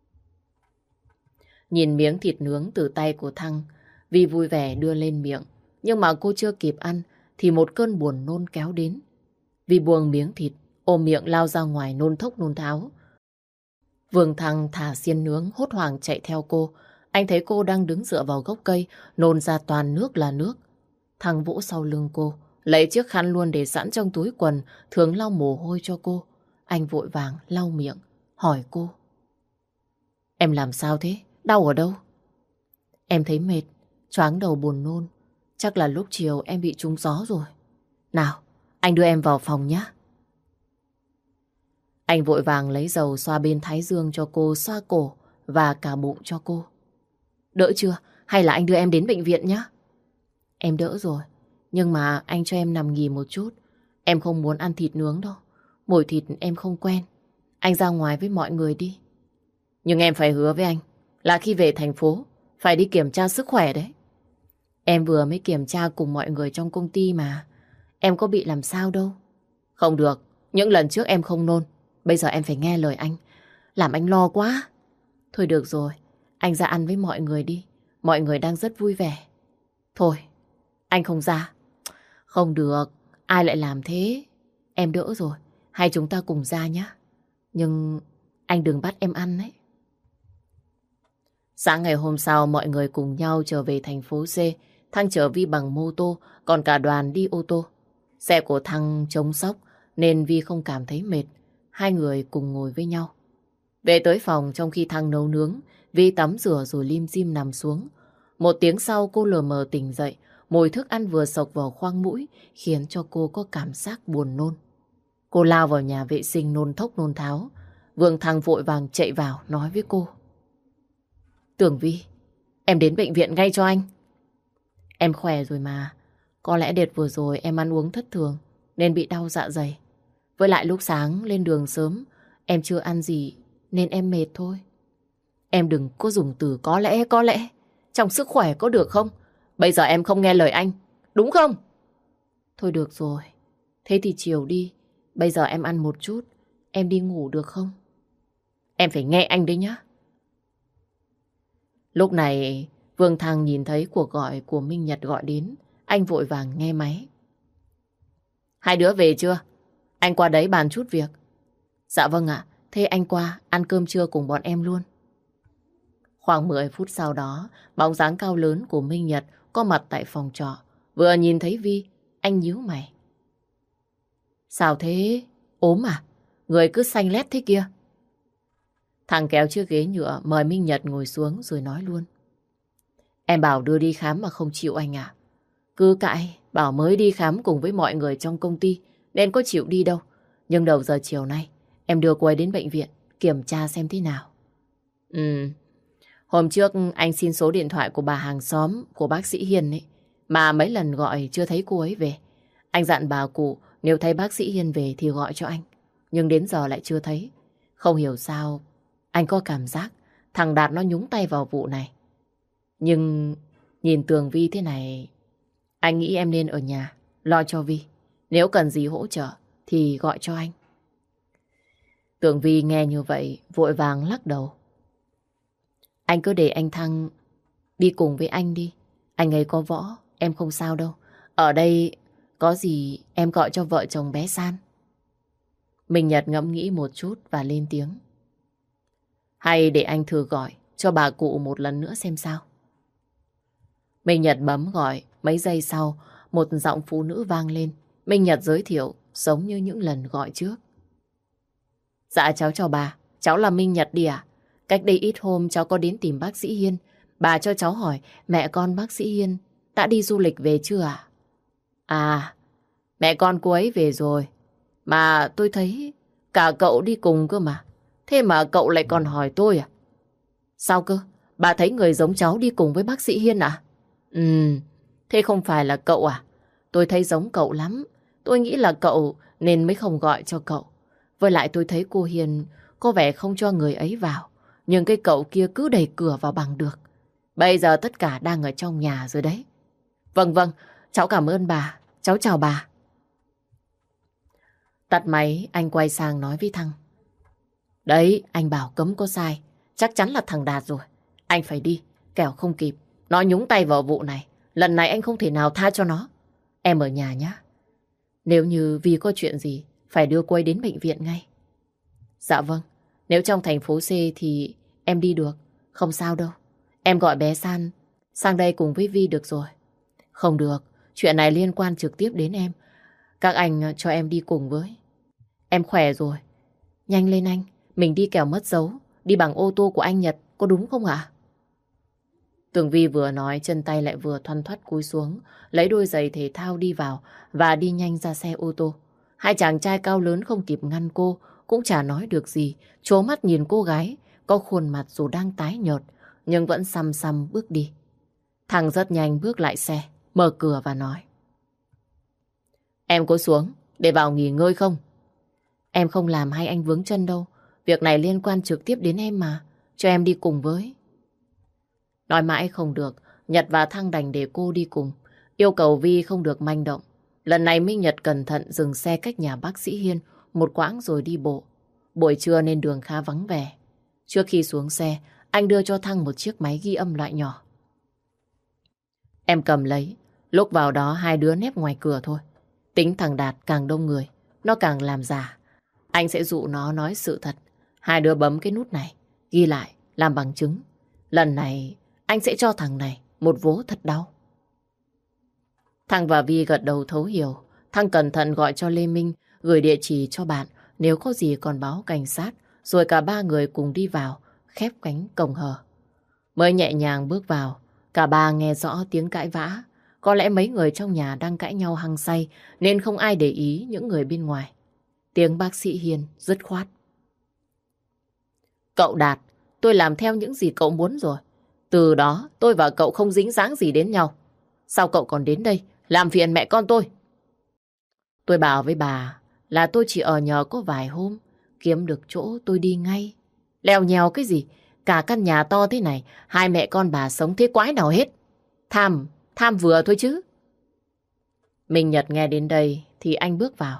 Nhìn miếng thịt nướng từ tay của Thăng, Vi vui vẻ đưa lên miệng. Nhưng mà cô chưa kịp ăn thì một cơn buồn nôn kéo đến. Vi buông miếng thịt, ôm miệng lao ra ngoài nôn thốc nôn tháo. Vương Thăng thả xiên nướng hốt hoảng chạy theo cô. Anh thấy cô đang đứng dựa vào gốc cây, nôn ra toàn nước là nước. Thăng vỗ sau lưng cô, lấy chiếc khăn luôn để sẵn trong túi quần, thường lau mồ hôi cho cô. Anh vội vàng lau miệng, hỏi cô. Em làm sao thế? Đau ở đâu? Em thấy mệt, choáng đầu buồn nôn. Chắc là lúc chiều em bị trúng gió rồi. Nào, anh đưa em vào phòng nhé. Anh vội vàng lấy dầu xoa bên thái dương cho cô, xoa cổ và cả bụng cho cô. Đỡ chưa? Hay là anh đưa em đến bệnh viện nhé? Em đỡ rồi, nhưng mà anh cho em nằm nghỉ một chút. Em không muốn ăn thịt nướng đâu. Mùi thịt em không quen. Anh ra ngoài với mọi người đi. Nhưng em phải hứa với anh là khi về thành phố phải đi kiểm tra sức khỏe đấy. Em vừa mới kiểm tra cùng mọi người trong công ty mà. Em có bị làm sao đâu. Không được, những lần trước em không nôn. Bây giờ em phải nghe lời anh. Làm anh lo quá. Thôi được rồi, anh ra ăn với mọi người đi. Mọi người đang rất vui vẻ. Thôi, anh không ra. Không được, ai lại làm thế? Em đỡ rồi, hai chúng ta cùng ra nhé. Nhưng anh đừng bắt em ăn đấy. Sáng ngày hôm sau, mọi người cùng nhau trở về thành phố C. Thăng chở Vi bằng mô tô, còn cả đoàn đi ô tô. Xe của Thăng chống sóc nên Vi không cảm thấy mệt. Hai người cùng ngồi với nhau. Về tới phòng trong khi Thăng nấu nướng, Vi tắm rửa rồi lim dim nằm xuống. Một tiếng sau cô lờ mờ tỉnh dậy, mùi thức ăn vừa sộc vào khoang mũi khiến cho cô có cảm giác buồn nôn. Cô lao vào nhà vệ sinh nôn thốc nôn tháo. Vương Thăng vội vàng chạy vào nói với cô. Tưởng Vi, em đến bệnh viện ngay cho anh. Em khỏe rồi mà. Có lẽ đợt vừa rồi em ăn uống thất thường nên bị đau dạ dày. Với lại lúc sáng lên đường sớm em chưa ăn gì nên em mệt thôi. Em đừng có dùng từ có lẽ có lẽ. trong sức khỏe có được không? Bây giờ em không nghe lời anh, đúng không? Thôi được rồi, thế thì chiều đi. Bây giờ em ăn một chút, em đi ngủ được không? Em phải nghe anh đấy nhá. Lúc này, Vương Thăng nhìn thấy cuộc gọi của Minh Nhật gọi đến. Anh vội vàng nghe máy. Hai đứa về chưa? Anh qua đấy bàn chút việc. Dạ vâng ạ, thế anh qua ăn cơm trưa cùng bọn em luôn. Khoảng mười phút sau đó, bóng dáng cao lớn của Minh Nhật có mặt tại phòng trọ. Vừa nhìn thấy Vi, anh nhíu mày. Sao thế? Ốm à? Người cứ xanh lét thế kia. Thằng kéo chiếc ghế nhựa mời Minh Nhật ngồi xuống rồi nói luôn. Em bảo đưa đi khám mà không chịu anh à? Cứ cãi, bảo mới đi khám cùng với mọi người trong công ty nên có chịu đi đâu. Nhưng đầu giờ chiều nay em đưa cô ấy đến bệnh viện kiểm tra xem thế nào. Ừ, hôm trước anh xin số điện thoại của bà hàng xóm của bác sĩ Hiền ấy, mà mấy lần gọi chưa thấy cô ấy về. Anh dặn bà cụ nếu thấy bác sĩ Hiền về thì gọi cho anh. Nhưng đến giờ lại chưa thấy. Không hiểu sao anh có cảm giác thằng Đạt nó nhúng tay vào vụ này. Nhưng nhìn Tường Vi thế này, anh nghĩ em nên ở nhà lo cho Vi. Nếu cần gì hỗ trợ thì gọi cho anh. Tường Vi nghe như vậy vội vàng lắc đầu. Anh cứ để anh Thăng đi cùng với anh đi. Anh ấy có võ, em không sao đâu. Ở đây có gì em gọi cho vợ chồng bé San. Minh Nhật ngẫm nghĩ một chút và lên tiếng. Hay để anh thử gọi cho bà cụ một lần nữa xem sao. Minh Nhật bấm gọi, mấy giây sau một giọng phụ nữ vang lên. Minh Nhật giới thiệu giống như những lần gọi trước. Dạ cháu chào bà, cháu là Minh Nhật đi à? Cách đây ít hôm cháu có đến tìm bác sĩ Hiên. Bà cho cháu hỏi mẹ con bác sĩ Hiên đã đi du lịch về chưa ạ? À? À, mẹ con cô ấy về rồi. Mà tôi thấy cả cậu đi cùng cơ mà. Thế mà cậu lại còn hỏi tôi à? Sao cơ? Bà thấy người giống cháu đi cùng với bác sĩ Hiên à? Ừ, thế không phải là cậu à? Tôi thấy giống cậu lắm. Tôi nghĩ là cậu nên mới không gọi cho cậu. Với lại tôi thấy cô Hiền có vẻ không cho người ấy vào. Nhưng cái cậu kia cứ đẩy cửa vào bằng được. Bây giờ tất cả đang ở trong nhà rồi đấy. Vâng vâng, cháu cảm ơn bà. Cháu chào bà. Tắt máy, anh quay sang nói với Thăng. Đấy, anh bảo cấm có sai. Chắc chắn là thằng Đạt rồi. Anh phải đi, kẻo không kịp. Nó nhúng tay vào vụ này. Lần này anh không thể nào tha cho nó. Em ở nhà nhé. Nếu như vì có chuyện gì, phải đưa cô ấy đến bệnh viện ngay. Dạ vâng, nếu trong thành phố C thì em đi được. Không sao đâu. Em gọi bé San sang đây cùng với Vi được rồi. Không được, chuyện này liên quan trực tiếp đến em. Các anh cho em đi cùng với. Em khỏe rồi. Nhanh lên anh, mình đi kẻo mất dấu. Đi bằng ô tô của anh Nhật, có đúng không ạ? Tường Vi vừa nói, chân tay lại vừa thoăn thoắt cúi xuống, lấy đôi giày thể thao đi vào và đi nhanh ra xe ô tô. Hai chàng trai cao lớn không kịp ngăn cô, cũng chả nói được gì, trố mắt nhìn cô gái, có khuôn mặt dù đang tái nhợt, nhưng vẫn xăm xăm bước đi. Thằng rất nhanh bước lại xe, mở cửa và nói. Em có xuống để vào nghỉ ngơi không? Em không làm hay anh vướng chân đâu. Việc này liên quan trực tiếp đến em mà. Cho em đi cùng với. Nói mãi không được, Nhật và Thăng đành để cô đi cùng. Yêu cầu Vi không được manh động. Lần này Minh Nhật cẩn thận dừng xe cách nhà bác sĩ Hiên một quãng rồi đi bộ. Buổi trưa nên đường khá vắng vẻ. Trước khi xuống xe, anh đưa cho Thăng một chiếc máy ghi âm loại nhỏ. Em cầm lấy. Lúc vào đó hai đứa nép ngoài cửa thôi. Tính thằng Đạt càng đông người, nó càng làm giả. Anh sẽ dụ nó nói sự thật. Hai đứa bấm cái nút này, ghi lại, làm bằng chứng. Lần này, anh sẽ cho thằng này một vố thật đau. Thằng và Vi gật đầu thấu hiểu. Thằng cẩn thận gọi cho Lê Minh, gửi địa chỉ cho bạn. Nếu có gì còn báo cảnh sát. Rồi cả ba người cùng đi vào, khép cánh cổng hờ. Mới nhẹ nhàng bước vào, cả ba nghe rõ tiếng cãi vã. Có lẽ mấy người trong nhà đang cãi nhau hăng say, nên không ai để ý những người bên ngoài. Tiếng bác sĩ Hiền dứt khoát. Cậu Đạt, tôi làm theo những gì cậu muốn rồi. Từ đó tôi và cậu không dính dáng gì đến nhau. Sao cậu còn đến đây làm phiền mẹ con tôi? Tôi bảo với bà là tôi chỉ ở nhờ có vài hôm. Kiếm được chỗ tôi đi ngay. Leo nhèo cái gì? Cả căn nhà to thế này, hai mẹ con bà sống thế quái nào hết. Tham, tham vừa thôi chứ. Minh Nhật nghe đến đây thì anh bước vào.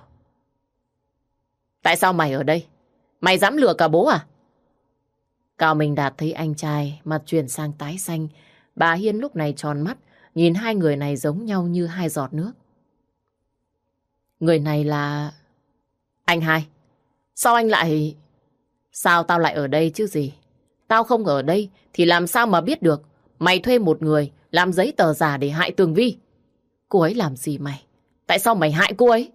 Tại sao mày ở đây? Mày dám lừa cả bố à? Cao Minh Đạt thấy anh trai mặt chuyển sang tái xanh. Bà Hiên lúc này tròn mắt, nhìn hai người này giống nhau như hai giọt nước. Người này là... Anh hai. Sao anh lại... Sao tao lại ở đây chứ gì? Tao không ở đây thì làm sao mà biết được. Mày thuê một người làm giấy tờ giả để hại Tường Vi. Cô ấy làm gì mày? Tại sao mày hại cô ấy?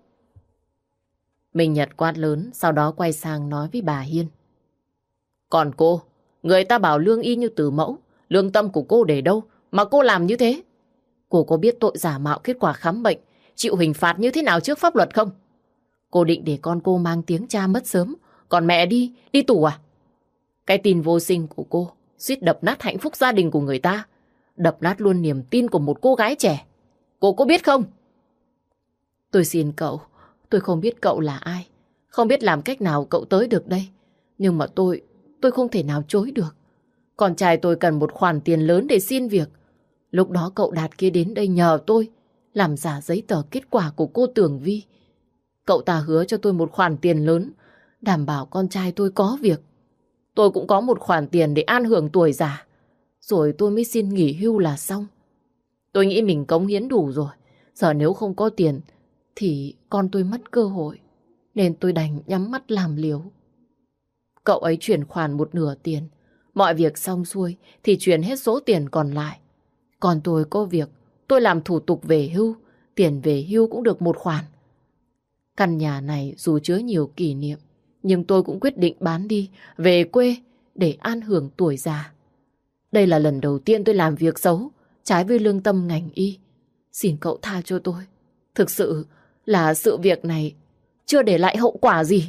Minh Nhật quát lớn, sau đó quay sang nói với bà Hiên. Còn cô, người ta bảo lương y như từ mẫu. Lương tâm của cô để đâu mà cô làm như thế? Cô có biết tội giả mạo kết quả khám bệnh, chịu hình phạt như thế nào trước pháp luật không? Cô định để con cô mang tiếng cha mất sớm, còn mẹ đi, đi tù à? Cái tin vô sinh của cô suýt đập nát hạnh phúc gia đình của người ta, đập nát luôn niềm tin của một cô gái trẻ. Cô có biết không? Tôi xin cậu, tôi không biết cậu là ai, không biết làm cách nào cậu tới được đây. Nhưng mà tôi, tôi không thể nào chối được. Con trai tôi cần một khoản tiền lớn để xin việc. Lúc đó cậu Đạt kia đến đây nhờ tôi làm giả giấy tờ kết quả của cô Tường Vi. Cậu ta hứa cho tôi một khoản tiền lớn, đảm bảo con trai tôi có việc. Tôi cũng có một khoản tiền để an hưởng tuổi già. Rồi tôi mới xin nghỉ hưu là xong. Tôi nghĩ mình cống hiến đủ rồi. Giờ nếu không có tiền thì con tôi mất cơ hội. Nên tôi đành nhắm mắt làm liều. Cậu ấy chuyển khoản một nửa tiền. Mọi việc xong xuôi thì chuyển hết số tiền còn lại. Còn tôi có việc, tôi làm thủ tục về hưu. Tiền về hưu cũng được một khoản. Căn nhà này dù chứa nhiều kỷ niệm, nhưng tôi cũng quyết định bán đi, về quê để an hưởng tuổi già. Đây là lần đầu tiên tôi làm việc xấu, trái với lương tâm ngành y. Xin cậu tha cho tôi. Thực sự là sự việc này chưa để lại hậu quả gì.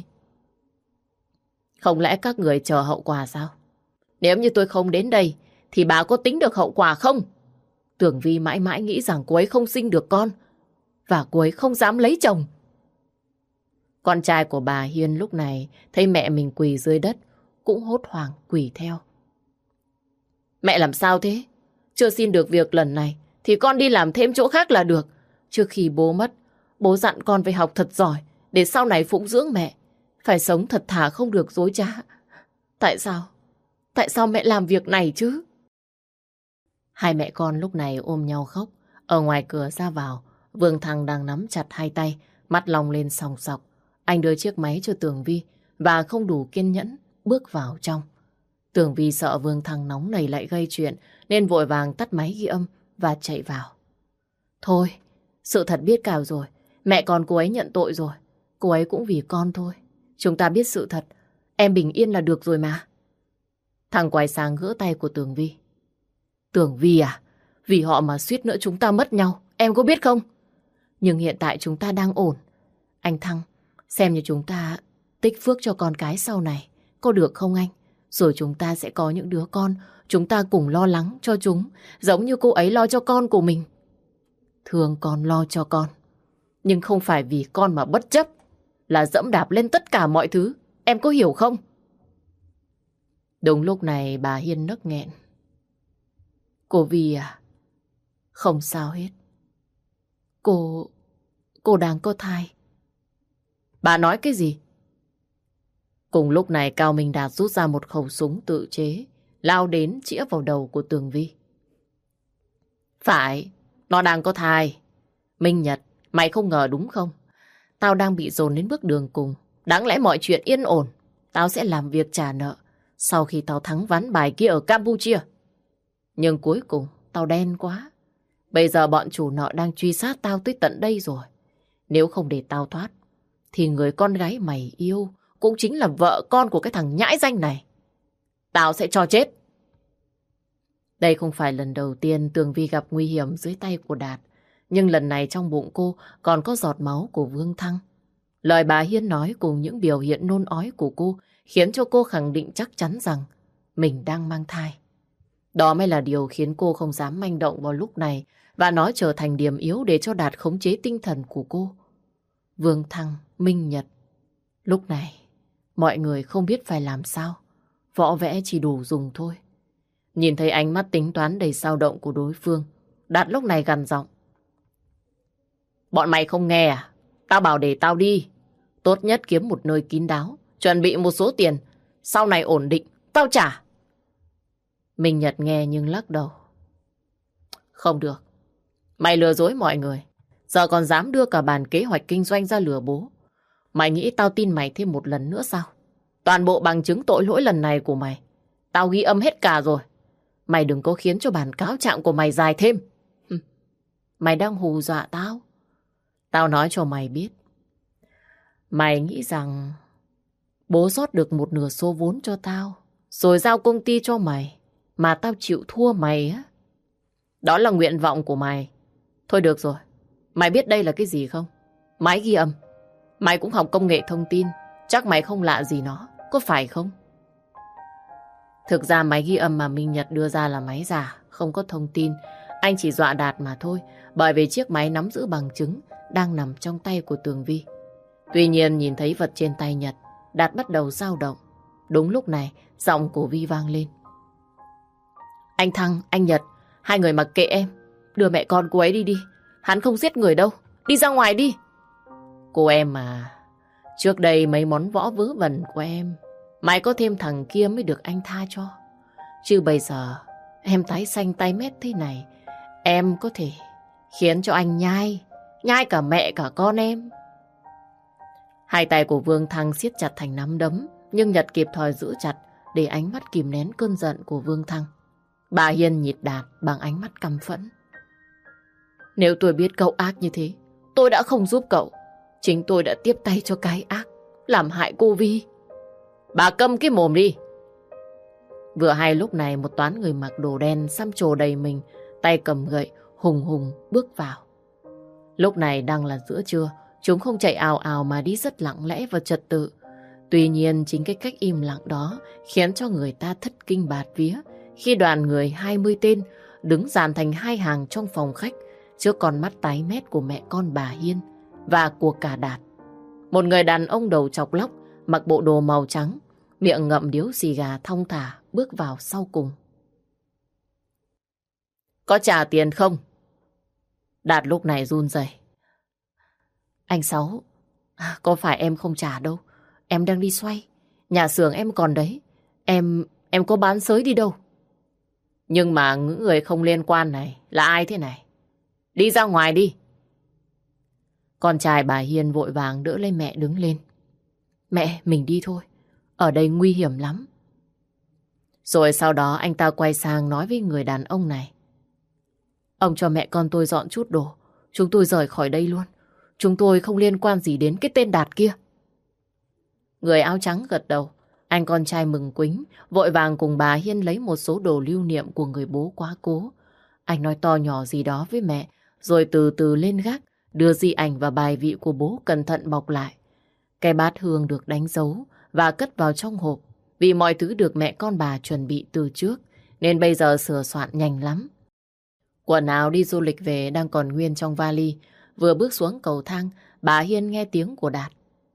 Không lẽ các người chờ hậu quả sao? Nếu như tôi không đến đây thì bà có tính được hậu quả không? Tường Vi mãi mãi nghĩ rằng cô ấy không sinh được con và cô ấy không dám lấy chồng. Con trai của bà Hiên lúc này thấy mẹ mình quỳ dưới đất cũng hốt hoảng quỳ theo. Mẹ làm sao thế? Chưa xin được việc lần này thì con đi làm thêm chỗ khác là được. Trước khi bố mất, bố dặn con phải học thật giỏi để sau này phụng dưỡng mẹ. Phải sống thật thà không được dối trá. Tại sao? Tại sao mẹ làm việc này chứ? Hai mẹ con lúc này ôm nhau khóc. Ở ngoài cửa ra vào, Vương Thăng đang nắm chặt hai tay, mắt long lên sòng sọc. Anh đưa chiếc máy cho Tường Vi và không đủ kiên nhẫn bước vào trong. Tường Vi sợ Vương Thăng nóng này lại gây chuyện nên vội vàng tắt máy ghi âm và chạy vào. Thôi, sự thật biết cả rồi. Mẹ con cô ấy nhận tội rồi. Cô ấy cũng vì con thôi. Chúng ta biết sự thật. Em bình yên là được rồi mà. Thằng quay sang gỡ tay của Tường Vi. Tường Vi à? Vì họ mà suýt nữa chúng ta mất nhau. Em có biết không? Nhưng hiện tại chúng ta đang ổn. Anh Thăng, xem như chúng ta tích phước cho con cái sau này. Có được không anh? Rồi chúng ta sẽ có những đứa con. Chúng ta cùng lo lắng cho chúng. Giống như cô ấy lo cho con của mình. Thương con lo cho con. Nhưng không phải vì con mà bất chấp. Là dẫm đạp lên tất cả mọi thứ. Em có hiểu không? Đúng lúc này bà Hiên nấc nghẹn. Cô Vi à? Không sao hết. Cô... Cô đang có thai. Bà nói cái gì? Cùng lúc này Cao Minh Đạt rút ra một khẩu súng tự chế, lao đến chĩa vào đầu của Tường Vi. Phải, nó đang có thai. Minh Nhật, mày không ngờ đúng không? Tao đang bị dồn đến bước đường cùng. Đáng lẽ mọi chuyện yên ổn, tao sẽ làm việc trả nợ sau khi tao thắng ván bài kia ở Campuchia. Nhưng cuối cùng tao đen quá. Bây giờ bọn chủ nợ đang truy sát tao tới tận đây rồi. Nếu không để tao thoát thì người con gái mày yêu cũng chính là vợ con của cái thằng nhãi danh này. Tao sẽ cho chết. Đây không phải lần đầu tiên Tường Vi gặp nguy hiểm dưới tay của Đạt. Nhưng lần này trong bụng cô còn có giọt máu của Vương Thăng. Lời bà Hiên nói cùng những biểu hiện nôn ói của cô khiến cho cô khẳng định chắc chắn rằng mình đang mang thai. Đó mới là điều khiến cô không dám manh động vào lúc này và nó trở thành điểm yếu để cho Đạt khống chế tinh thần của cô. Vương Thăng, Minh Nhật. Lúc này, mọi người không biết phải làm sao. võ vẽ chỉ đủ dùng thôi. Nhìn thấy ánh mắt tính toán đầy dao động của đối phương, Đạt lúc này gằn giọng. Bọn mày không nghe à? Tao bảo để tao đi. Tốt nhất kiếm một nơi kín đáo, chuẩn bị một số tiền. Sau này ổn định, tao trả. Minh Nhật nghe nhưng lắc đầu. Không được. Mày lừa dối mọi người. Giờ còn dám đưa cả bàn kế hoạch kinh doanh ra lừa bố. Mày nghĩ tao tin mày thêm một lần nữa sao? Toàn bộ bằng chứng tội lỗi lần này của mày tao ghi âm hết cả rồi. Mày đừng có khiến cho bản cáo trạng của mày dài thêm. Mày đang hù dọa tao. Tao nói cho mày biết. Mày nghĩ rằng bố rót được một nửa số vốn cho tao, rồi giao công ty cho mày, mà tao chịu thua mày á. Đó là nguyện vọng của mày. Thôi được rồi. Mày biết đây là cái gì không? Máy ghi âm. Mày cũng học công nghệ thông tin. Chắc mày không lạ gì nó. Có phải không? Thực ra máy ghi âm mà Minh Nhật đưa ra là máy giả, không có thông tin. Anh chỉ dọa Đạt mà thôi. Bởi vì chiếc máy nắm giữ bằng chứng đang nằm trong tay của Tường Vi. Tuy nhiên nhìn thấy vật trên tay Nhật, Đạt bắt đầu dao động. Đúng lúc này, giọng của Vi vang lên. Anh Thăng, anh Nhật, hai người mặc kệ em. Đưa mẹ con cô ấy đi đi. Hắn không giết người đâu. Đi ra ngoài đi. Cô em mà, trước đây mấy món võ vớ vẩn của em, mày có thêm thằng kia mới được anh tha cho. Chứ bây giờ, em tái xanh tái mét thế này, em có thể khiến cho anh nhai, nhai cả mẹ cả con em. Hai tay của Vương Thăng siết chặt thành nắm đấm, nhưng Nhật kịp thời giữ chặt để ánh mắt kìm nén cơn giận của Vương Thăng. Bà Hiên nhịt Đạt bằng ánh mắt căm phẫn. Nếu tôi biết cậu ác như thế, tôi đã không giúp cậu. Chính tôi đã tiếp tay cho cái ác, làm hại cô Vi. Bà câm cái mồm đi. Vừa hay lúc này một toán người mặc đồ đen xăm trổ đầy mình, tay cầm gậy, hùng hùng bước vào. Lúc này đang là giữa trưa, chúng không chạy ào ào mà đi rất lặng lẽ và trật tự. Tuy nhiên chính cái cách im lặng đó khiến cho người ta thất kinh bạt vía khi đoàn người hai mươi tên đứng dàn thành hai hàng trong phòng khách trước con mắt tái mét của mẹ con bà Hiên và của cả Đạt. Một người đàn ông đầu chọc lóc mặc bộ đồ màu trắng, miệng ngậm điếu xì gà thong thả bước vào sau cùng. Có trả tiền không? Đạt lúc này run rẩy. Anh Sáu, có phải em không trả đâu. Em đang đi xoay. Nhà xưởng em còn đấy. Em, em có bán xới đi đâu. Nhưng mà những người không liên quan này là ai thế này? Đi ra ngoài đi. Con trai bà Hiên vội vàng đỡ lấy mẹ đứng lên. Mẹ, mình đi thôi. Ở đây nguy hiểm lắm. Rồi sau đó anh ta quay sang nói với người đàn ông này. Ông cho mẹ con tôi dọn chút đồ. Chúng tôi rời khỏi đây luôn. Chúng tôi không liên quan gì đến cái tên Đạt kia. Người áo trắng gật đầu. Anh con trai mừng quính, vội vàng cùng bà Hiên lấy một số đồ lưu niệm của người bố quá cố. Anh nói to nhỏ gì đó với mẹ, rồi từ từ lên gác, đưa di ảnh và bài vị của bố cẩn thận bọc lại. Cái bát hương được đánh dấu và cất vào trong hộp, vì mọi thứ được mẹ con bà chuẩn bị từ trước, nên bây giờ sửa soạn nhanh lắm. Quần áo đi du lịch về đang còn nguyên trong vali. Vừa bước xuống cầu thang, bà Hiên nghe tiếng của Đạt.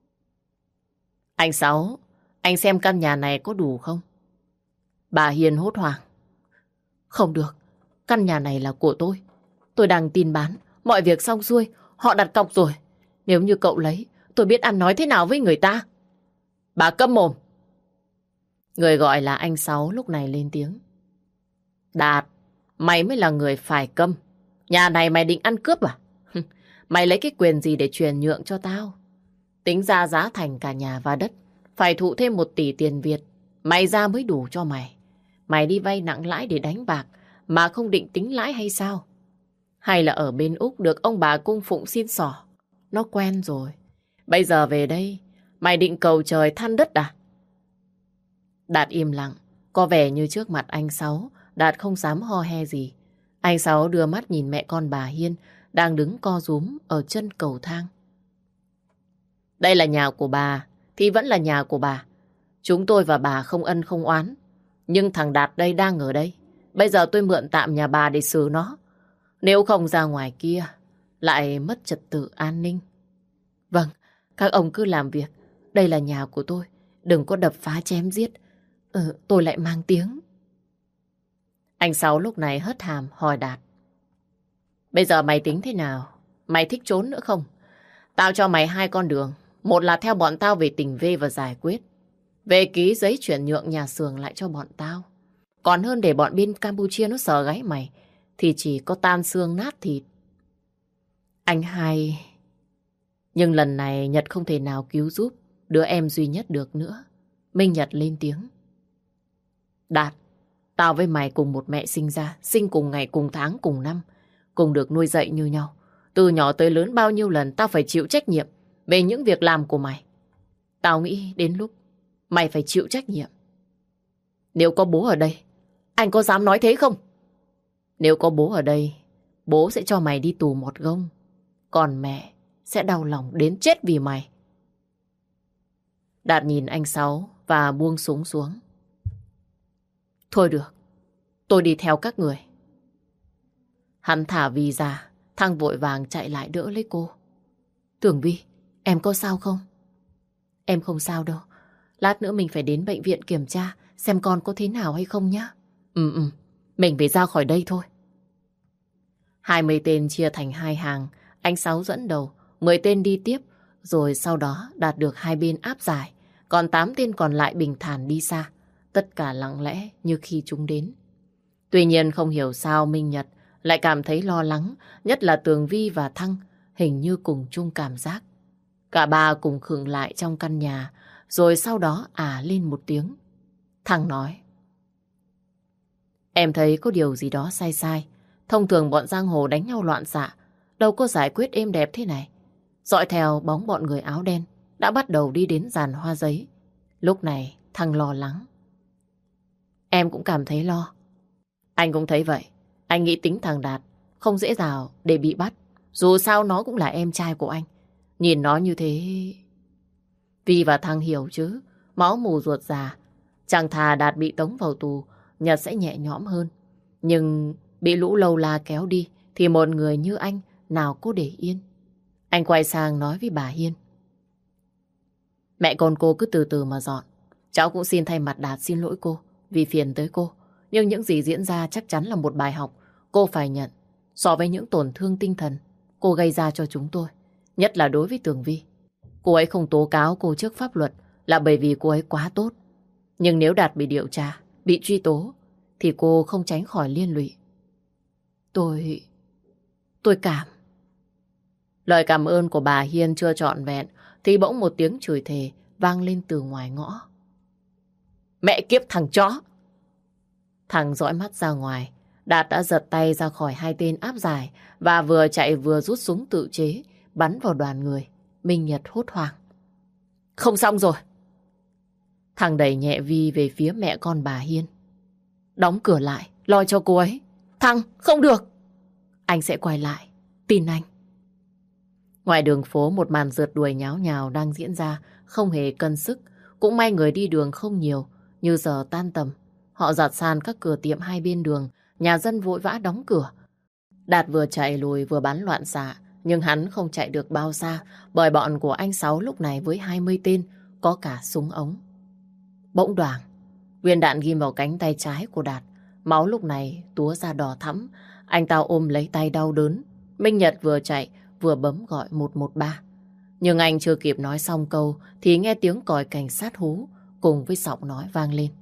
Anh Sáu, anh xem căn nhà này có đủ không? Bà Hiên hốt hoảng. Không được, căn nhà này là của tôi. Tôi đang tin bán, mọi việc xong xuôi, họ đặt cọc rồi. Nếu như cậu lấy, tôi biết ăn nói thế nào với người ta. Bà câm mồm. Người gọi là anh Sáu lúc này lên tiếng. Đạt, mày mới là người phải câm. Nhà này mày định ăn cướp à? Mày lấy cái quyền gì để truyền nhượng cho tao? Tính ra giá thành cả nhà và đất, phải thụ thêm một tỷ tiền Việt. Mày ra mới đủ cho mày. Mày đi vay nặng lãi để đánh bạc mà không định tính lãi hay sao? Hay là ở bên Úc được ông bà cung phụng xin xỏ? Nó quen rồi. Bây giờ về đây, mày định cầu trời than đất à? Đạt im lặng, có vẻ như trước mặt anh Sáu, Đạt không dám ho he gì. Anh Sáu đưa mắt nhìn mẹ con bà Hiên đang đứng co rúm ở chân cầu thang. Đây là nhà của bà, thì vẫn là nhà của bà. Chúng tôi và bà không ân không oán. Nhưng thằng Đạt đây đang ở đây. Bây giờ tôi mượn tạm nhà bà để xử nó. Nếu không ra ngoài kia, lại mất trật tự an ninh. Vâng, các ông cứ làm việc. Đây là nhà của tôi. Đừng có đập phá chém giết. Ừ, tôi lại mang tiếng. Anh Sáu lúc này hất hàm hỏi Đạt. Bây giờ mày tính thế nào? Mày thích trốn nữa không? Tao cho mày hai con đường. Một là theo bọn tao về tỉnh V và giải quyết. Về ký giấy chuyển nhượng nhà xưởng lại cho bọn tao. Còn hơn để bọn bên Campuchia nó sờ gáy mày thì chỉ có tan xương nát thịt. Anh hai... Nhưng lần này Nhật không thể nào cứu giúp đứa em duy nhất được nữa. Minh Nhật lên tiếng. Đạt, tao với mày cùng một mẹ sinh ra, sinh cùng ngày, cùng tháng, cùng năm, cùng được nuôi dạy như nhau. Từ nhỏ tới lớn bao nhiêu lần tao phải chịu trách nhiệm về những việc làm của mày. Tao nghĩ đến lúc mày phải chịu trách nhiệm. Nếu có bố ở đây, anh có dám nói thế không? Nếu có bố ở đây, bố sẽ cho mày đi tù một gông. Còn mẹ sẽ đau lòng đến chết vì mày. Đạt nhìn anh Sáu và buông súng xuống. Thôi được, tôi đi theo các người. Hắn thả Vi ra, Thăng vội vàng chạy lại đỡ lấy cô. Tưởng Vi, em có sao không? Em không sao đâu. Lát nữa mình phải đến bệnh viện kiểm tra xem con có thế nào hay không nhá. Ừ ừ, mình phải ra khỏi đây thôi. Hai mươi tên chia thành hai hàng, anh Sáu dẫn đầu, mười tên đi tiếp, rồi sau đó đạt được hai bên áp giải, còn tám tên còn lại bình thản đi xa, tất cả lặng lẽ như khi chúng đến. Tuy nhiên không hiểu sao Minh Nhật lại cảm thấy lo lắng, nhất là Tường Vi và Thăng hình như cùng chung cảm giác. Cả ba cùng khựng lại trong căn nhà, rồi sau đó à lên một tiếng. Thăng nói. Em thấy có điều gì đó sai sai. Thông thường bọn giang hồ đánh nhau loạn xạ, đâu có giải quyết êm đẹp thế này. Dõi theo bóng bọn người áo đen đã bắt đầu đi đến giàn hoa giấy. Lúc này Thăng lo lắng. Em cũng cảm thấy lo. Anh cũng thấy vậy. Anh nghĩ tính thằng Đạt không dễ dàng để bị bắt. Dù sao nó cũng là em trai của anh. Nhìn nó như thế... Vi và Thăng hiểu chứ. Máu mù ruột già. Chẳng thà Đạt bị tống vào tù, Nhật sẽ nhẹ nhõm hơn. Nhưng bị lũ lâu la kéo đi thì một người như anh nào có để yên. Anh quay sang nói với bà Hiên. Mẹ con cô cứ từ từ mà dọn. Cháu cũng xin thay mặt Đạt xin lỗi cô vì phiền tới cô. Nhưng những gì diễn ra chắc chắn là một bài học cô phải nhận so với những tổn thương tinh thần cô gây ra cho chúng tôi. Nhất là đối với Tường Vi. Cô ấy không tố cáo cô trước pháp luật là bởi vì cô ấy quá tốt. Nhưng nếu Đạt bị điều tra, bị truy tố thì cô không tránh khỏi liên lụy. Tôi... tôi cảm... Lời cảm ơn của bà Hiên chưa trọn vẹn thì bỗng một tiếng chửi thề vang lên từ ngoài ngõ. Mẹ kiếp thằng chó! Thằng dõi mắt ra ngoài, Đạt đã giật tay ra khỏi hai tên áp giải và vừa chạy vừa rút súng tự chế bắn vào đoàn người. Minh Nhật hốt hoảng. Không xong rồi! Thằng đẩy nhẹ Vi về phía mẹ con bà Hiên. Đóng cửa lại, lo cho cô ấy. Thằng, không được! Anh sẽ quay lại, tin anh. Ngoài đường phố một màn rượt đuổi nháo nhào đang diễn ra, không hề cân sức. Cũng may người đi đường không nhiều, như giờ tan tầm. Họ dạt san các cửa tiệm hai bên đường, nhà dân vội vã đóng cửa. Đạt vừa chạy lùi vừa bắn loạn xạ, nhưng hắn không chạy được bao xa, bởi bọn của anh Sáu lúc này với hai mươi tên, có cả súng ống. Bỗng đoảng, viên đạn ghim vào cánh tay trái của Đạt, máu lúc này túa ra đỏ thẫm. Anh ta ôm lấy tay đau đớn. Minh Nhật vừa chạy vừa bấm gọi một một ba. Nhưng anh chưa kịp nói xong câu thì nghe tiếng còi cảnh sát hú cùng với giọng nói vang lên.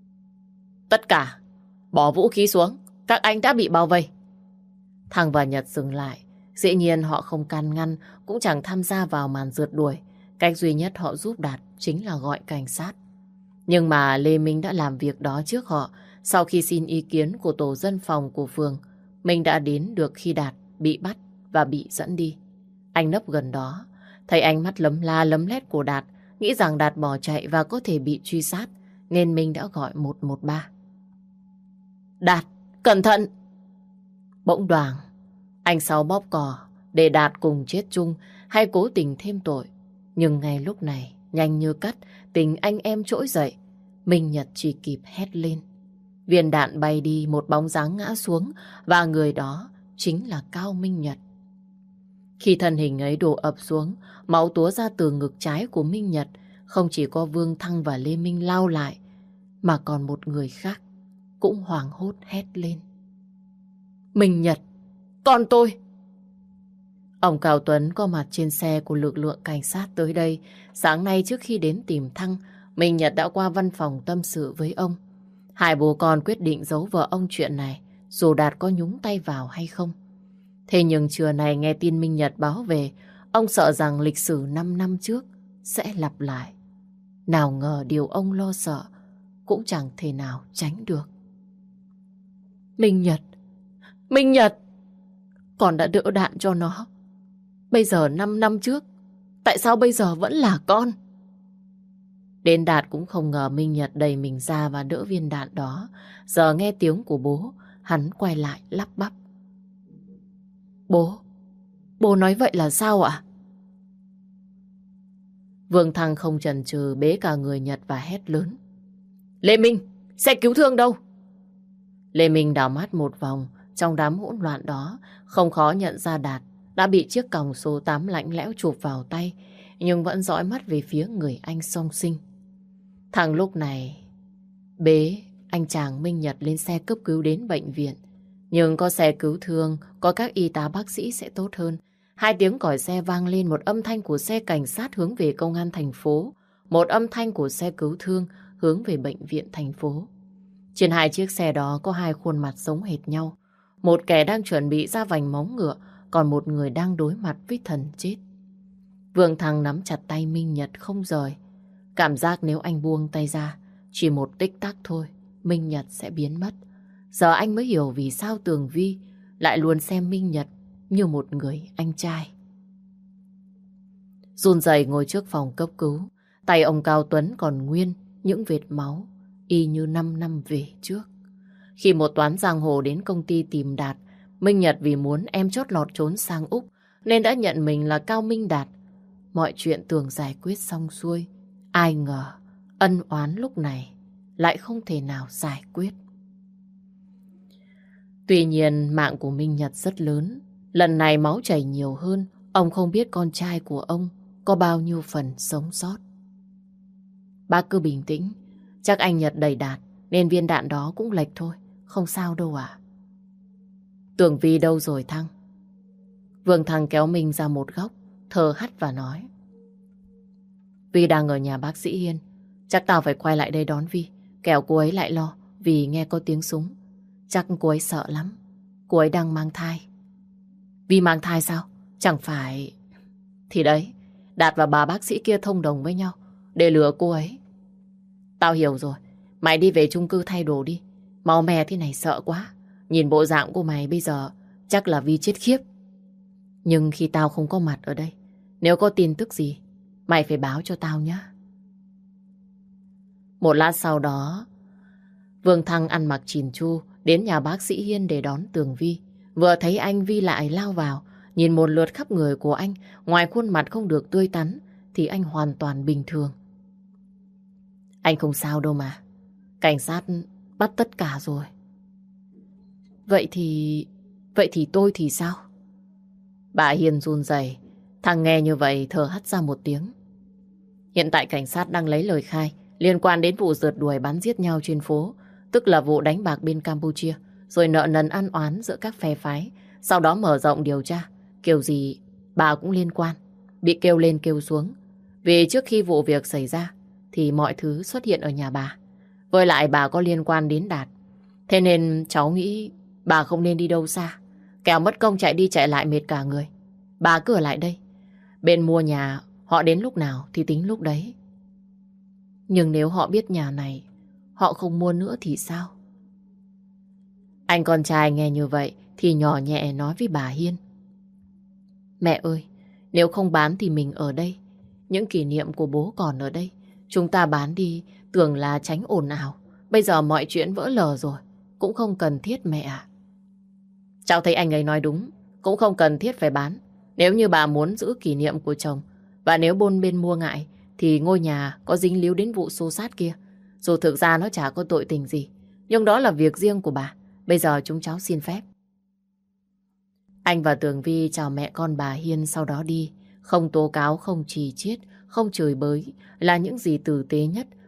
Tất cả, bỏ vũ khí xuống, các anh đã bị bao vây. Thằng và Nhật dừng lại. Dĩ nhiên họ không can ngăn, cũng chẳng tham gia vào màn rượt đuổi. Cách duy nhất họ giúp Đạt chính là gọi cảnh sát. Nhưng mà Lê Minh đã làm việc đó trước họ. Sau khi xin ý kiến của tổ dân phòng của phường, Minh đã đến được khi Đạt bị bắt và bị dẫn đi. Anh nấp gần đó, thấy ánh mắt lấm la lấm lét của Đạt, nghĩ rằng Đạt bỏ chạy và có thể bị truy sát, nên Minh đã gọi một một ba. Đạt, cẩn thận! Bỗng đoảng, anh Sáu bóp cò để Đạt cùng chết chung hay cố tình thêm tội. Nhưng ngay lúc này, nhanh như cắt, tình anh em trỗi dậy. Minh Nhật chỉ kịp hét lên. Viên đạn bay đi, một bóng dáng ngã xuống và người đó chính là Cao Minh Nhật. Khi thân hình ấy đổ ập xuống, máu túa ra từ ngực trái của Minh Nhật. Không chỉ có Vương Thăng và Lê Minh lao lại, mà còn một người khác cũng hoảng hốt hét lên. Minh Nhật, con tôi! Ông Cao Tuấn có mặt trên xe của lực lượng cảnh sát tới đây. Sáng nay trước khi đến tìm Thăng, Minh Nhật đã qua văn phòng tâm sự với ông. Hai bố con quyết định giấu vợ ông chuyện này, dù Đạt có nhúng tay vào hay không. Thế nhưng trưa này nghe tin Minh Nhật báo về, ông sợ rằng lịch sử năm năm trước sẽ lặp lại. Nào ngờ điều ông lo sợ cũng chẳng thể nào tránh được. Minh Nhật! Minh Nhật! Con đã đỡ đạn cho nó. Bây giờ năm năm trước, tại sao bây giờ vẫn là con? Đến Đạt cũng không ngờ Minh Nhật đẩy mình ra và đỡ viên đạn đó. Giờ nghe tiếng của bố, hắn quay lại lắp bắp. Bố, bố nói vậy là sao ạ? Vương Thăng không chần chừ bế cả người Nhật và hét lớn. Lê Minh, xe cứu thương đâu? Lê Minh đảo mắt một vòng, trong đám hỗn loạn đó, không khó nhận ra Đạt đã bị chiếc còng số tám lạnh lẽo chụp vào tay, nhưng vẫn dõi mắt về phía người anh song sinh. Thằng lúc này bế anh chàng Minh Nhật lên xe cấp cứu đến bệnh viện. Nhưng có xe cứu thương, có các y tá bác sĩ sẽ tốt hơn. Hai tiếng còi xe vang lên, một âm thanh của xe cảnh sát hướng về công an thành phố, một âm thanh của xe cứu thương hướng về bệnh viện thành phố. Trên hai chiếc xe đó có hai khuôn mặt giống hệt nhau. Một kẻ đang chuẩn bị ra vành móng ngựa, còn một người đang đối mặt với thần chết. Vương Thăng nắm chặt tay Minh Nhật không rời. Cảm giác nếu anh buông tay ra, chỉ một tích tắc thôi, Minh Nhật sẽ biến mất. Giờ anh mới hiểu vì sao Tường Vi lại luôn xem Minh Nhật như một người anh trai. Run rẩy ngồi trước phòng cấp cứu, tay ông Cao Tuấn còn nguyên những vệt máu, y như năm năm về trước. Khi một toán giang hồ đến công ty tìm Đạt, Minh Nhật vì muốn em chót lọt trốn sang Úc nên đã nhận mình là Cao Minh Đạt. Mọi chuyện tưởng giải quyết xong xuôi, ai ngờ ân oán lúc này lại không thể nào giải quyết. Tuy nhiên mạng của Minh Nhật rất lớn, lần này máu chảy nhiều hơn, ông không biết con trai của ông có bao nhiêu phần sống sót. Bác cứ bình tĩnh, chắc anh Nhật đầy Đạt nên viên đạn đó cũng lệch thôi, không sao đâu ạ. Tường Vi đâu rồi Thăng? Vương Thăng kéo mình ra một góc, thở hắt và nói. Vi đang ở nhà bác sĩ Hiên, chắc tao phải quay lại đây đón Vi, kẻo cô ấy lại lo vì nghe có tiếng súng. Chắc cô ấy sợ lắm, cô ấy đang mang thai. Vi mang thai sao? Chẳng phải... Thì đấy, Đạt và bà bác sĩ kia thông đồng với nhau để lừa cô ấy. Tao hiểu rồi, mày đi về chung cư thay đồ đi. Máu me thế này sợ quá. Nhìn bộ dạng của mày bây giờ chắc là Vi chết khiếp. Nhưng khi tao không có mặt ở đây, nếu có tin tức gì, mày phải báo cho tao nhé. Một lát sau đó, Vương Thăng ăn mặc chỉn chu đến nhà bác sĩ Hiên để đón Tường Vi. Vừa thấy anh, Vi lại lao vào, nhìn một lượt khắp người của anh, ngoài khuôn mặt không được tươi tắn thì anh hoàn toàn bình thường. Anh không sao đâu mà, cảnh sát bắt tất cả rồi. Vậy thì... Vậy thì tôi thì sao? Bà Hiền run rẩy. Thằng nghe như vậy thở hắt ra một tiếng. Hiện tại cảnh sát đang lấy lời khai liên quan đến vụ rượt đuổi bắn giết nhau trên phố, tức là vụ đánh bạc bên Campuchia, rồi nợ nần ăn oán giữa các phe phái. Sau đó mở rộng điều tra, kiểu gì bà cũng liên quan, bị kêu lên kêu xuống. Vì trước khi vụ việc xảy ra thì mọi thứ xuất hiện ở nhà bà. Với lại bà có liên quan đến Đạt. Thế nên cháu nghĩ bà không nên đi đâu xa, kẻo mất công chạy đi chạy lại mệt cả người. Bà cứ ở lại đây. Bên mua nhà họ đến lúc nào thì tính lúc đấy. Nhưng nếu họ biết nhà này họ không mua nữa thì sao? Anh con trai nghe như vậy thì nhỏ nhẹ nói với bà Hiên. Mẹ ơi, nếu không bán thì mình ở đây. Những kỷ niệm của bố còn ở đây. Chúng ta bán đi tưởng là tránh ồn ào. Bây giờ mọi chuyện vỡ lờ rồi, cũng không cần thiết mẹ ạ. Cháu thấy anh ấy nói đúng, cũng không cần thiết phải bán. Nếu như bà muốn giữ kỷ niệm của chồng, và nếu bôn bên mua ngại, thì ngôi nhà có dính líu đến vụ xô xát kia. Dù thực ra nó chả có tội tình gì, nhưng đó là việc riêng của bà. Bây giờ chúng cháu xin phép. Anh và Tường Vi chào mẹ con bà Hiên sau đó đi. Không tố cáo, không chì chiết, không chửi bới, là những gì tử tế nhất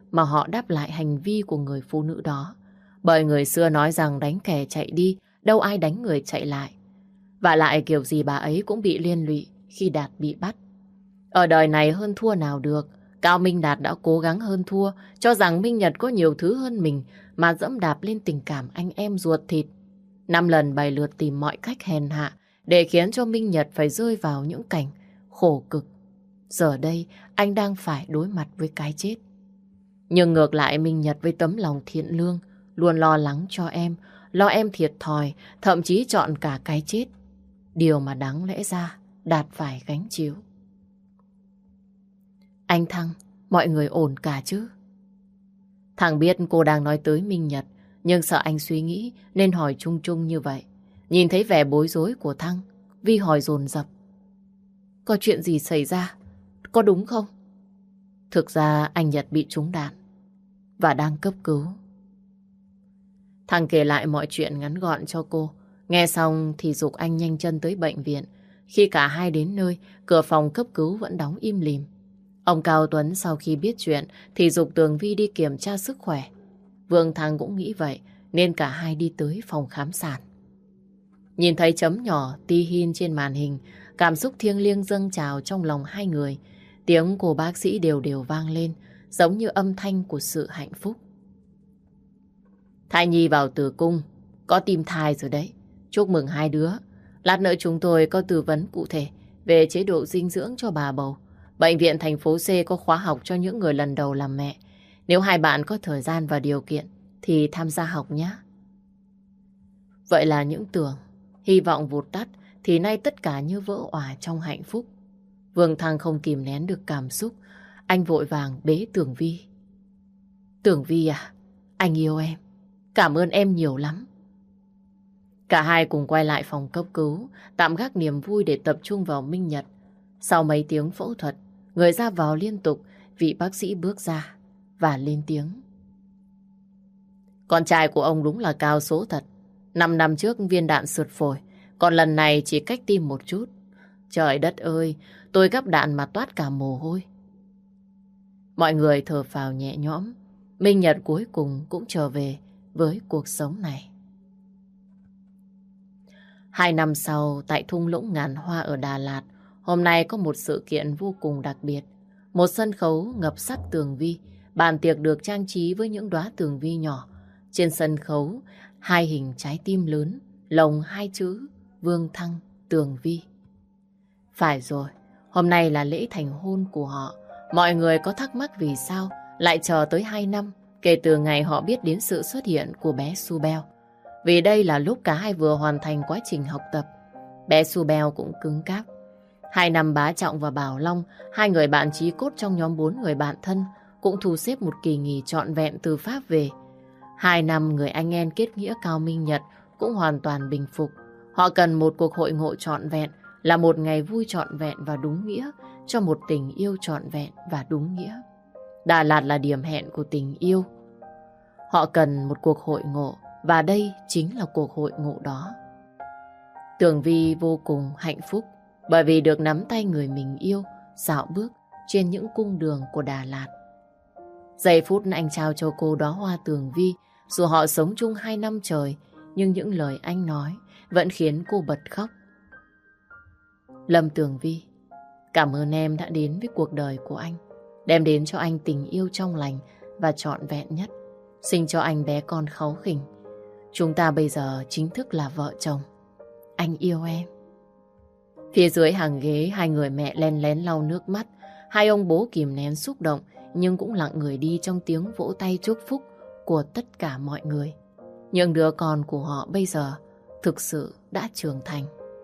mà họ đáp lại hành vi của người phụ nữ đó. Bởi người xưa nói rằng đánh kẻ chạy đi, đâu ai đánh người chạy lại. Và lại kiểu gì bà ấy cũng bị liên lụy khi Đạt bị bắt. Ở đời này hơn thua nào được. Cao Minh Đạt đã cố gắng hơn thua, cho rằng Minh Nhật có nhiều thứ hơn mình mà dẫm đạp lên tình cảm anh em ruột thịt. Năm lần bảy lượt tìm mọi cách hèn hạ để khiến cho Minh Nhật phải rơi vào những cảnh khổ cực. Giờ đây anh đang phải đối mặt với cái chết. Nhưng ngược lại Minh Nhật với tấm lòng thiện lương, luôn lo lắng cho em, lo em thiệt thòi, thậm chí chọn cả cái chết. Điều mà đáng lẽ ra Đạt phải gánh chịu. Anh Thăng, mọi người ổn cả chứ? Thằng biết cô đang nói tới Minh Nhật, nhưng sợ anh suy nghĩ nên hỏi chung chung như vậy. Nhìn thấy vẻ bối rối của Thăng, Vi hỏi dồn dập. Có chuyện gì xảy ra? Có đúng không? Thực ra anh Nhật bị trúng đạn và đang cấp cứu. Thằng kể lại mọi chuyện ngắn gọn cho cô. Nghe xong thì giục anh nhanh chân tới bệnh viện. Khi cả hai đến nơi, cửa phòng cấp cứu vẫn đóng im lìm. Ông Cao Tuấn sau khi biết chuyện thì giục Tường Vi đi kiểm tra sức khỏe. Vương Thăng cũng nghĩ vậy nên cả hai đi tới phòng khám sản. Nhìn thấy chấm nhỏ ti hin trên màn hình, cảm xúc thiêng liêng dâng trào trong lòng hai người. Tiếng của bác sĩ đều đều vang lên, giống như âm thanh của sự hạnh phúc. Thai nhi vào tử cung, có tim thai rồi đấy. Chúc mừng hai đứa. Lát nữa chúng tôi có tư vấn cụ thể về chế độ dinh dưỡng cho bà bầu. Bệnh viện thành phố C có khóa học cho những người lần đầu làm mẹ. Nếu hai bạn có thời gian và điều kiện thì tham gia học nhé. Vậy là những tưởng, hy vọng vụt tắt thì nay tất cả như vỡ òa trong hạnh phúc. Vương Thăng không kìm nén được cảm xúc. Anh vội vàng bế Tường Vi. Tường Vi à, anh yêu em. Cảm ơn em nhiều lắm. Cả hai cùng quay lại phòng cấp cứu, tạm gác niềm vui để tập trung vào Minh Nhật. Sau mấy tiếng phẫu thuật, người ra vào liên tục, vị bác sĩ bước ra và lên tiếng. Con trai của ông đúng là cao số thật. Năm năm trước viên đạn sượt phổi, còn lần này chỉ cách tim một chút. Trời đất ơi, tôi gắp đạn mà toát cả mồ hôi. Mọi người thở phào nhẹ nhõm. Minh Nhật cuối cùng cũng trở về với cuộc sống này. Hai năm sau, tại thung lũng ngàn hoa ở Đà Lạt, hôm nay có một sự kiện vô cùng đặc biệt. Một sân khấu ngập sắc tường vi, bàn tiệc được trang trí với những đóa tường vi nhỏ. Trên sân khấu, hai hình trái tim lớn, lồng hai chữ Vương Thăng Tường Vi. Phải rồi, hôm nay là lễ thành hôn của họ. Mọi người có thắc mắc vì sao lại chờ tới hai năm kể từ ngày họ biết đến sự xuất hiện của bé Su-beo. Vì đây là lúc cả hai vừa hoàn thành quá trình học tập. Bé Su-beo cũng cứng cáp. Hai năm Bá Trọng và Bảo Long, hai người bạn chí cốt trong nhóm bốn người bạn thân, cũng thu xếp một kỳ nghỉ trọn vẹn từ Pháp về. Hai năm người anh em kết nghĩa Cao Minh Nhật cũng hoàn toàn bình phục. Họ cần một cuộc hội ngộ trọn vẹn, là một ngày vui trọn vẹn và đúng nghĩa cho một tình yêu trọn vẹn và đúng nghĩa. Đà Lạt là điểm hẹn của tình yêu. Họ cần một cuộc hội ngộ và đây chính là cuộc hội ngộ đó. Tường Vi vô cùng hạnh phúc bởi vì được nắm tay người mình yêu dạo bước trên những cung đường của Đà Lạt. Giây phút anh trao cho cô đóa hoa Tường Vi, dù họ sống chung hai năm trời, nhưng những lời anh nói vẫn khiến cô bật khóc. Lâm Tường Vi, cảm ơn em đã đến với cuộc đời của anh, đem đến cho anh tình yêu trong lành và trọn vẹn nhất, sinh cho anh bé con kháu khỉnh. Chúng ta bây giờ chính thức là vợ chồng. Anh yêu em. Phía dưới hàng ghế, hai người mẹ len lén lau nước mắt. Hai ông bố kìm nén xúc động, nhưng cũng lặng người đi trong tiếng vỗ tay chúc phúc của tất cả mọi người. Những đứa con của họ bây giờ thực sự đã trưởng thành.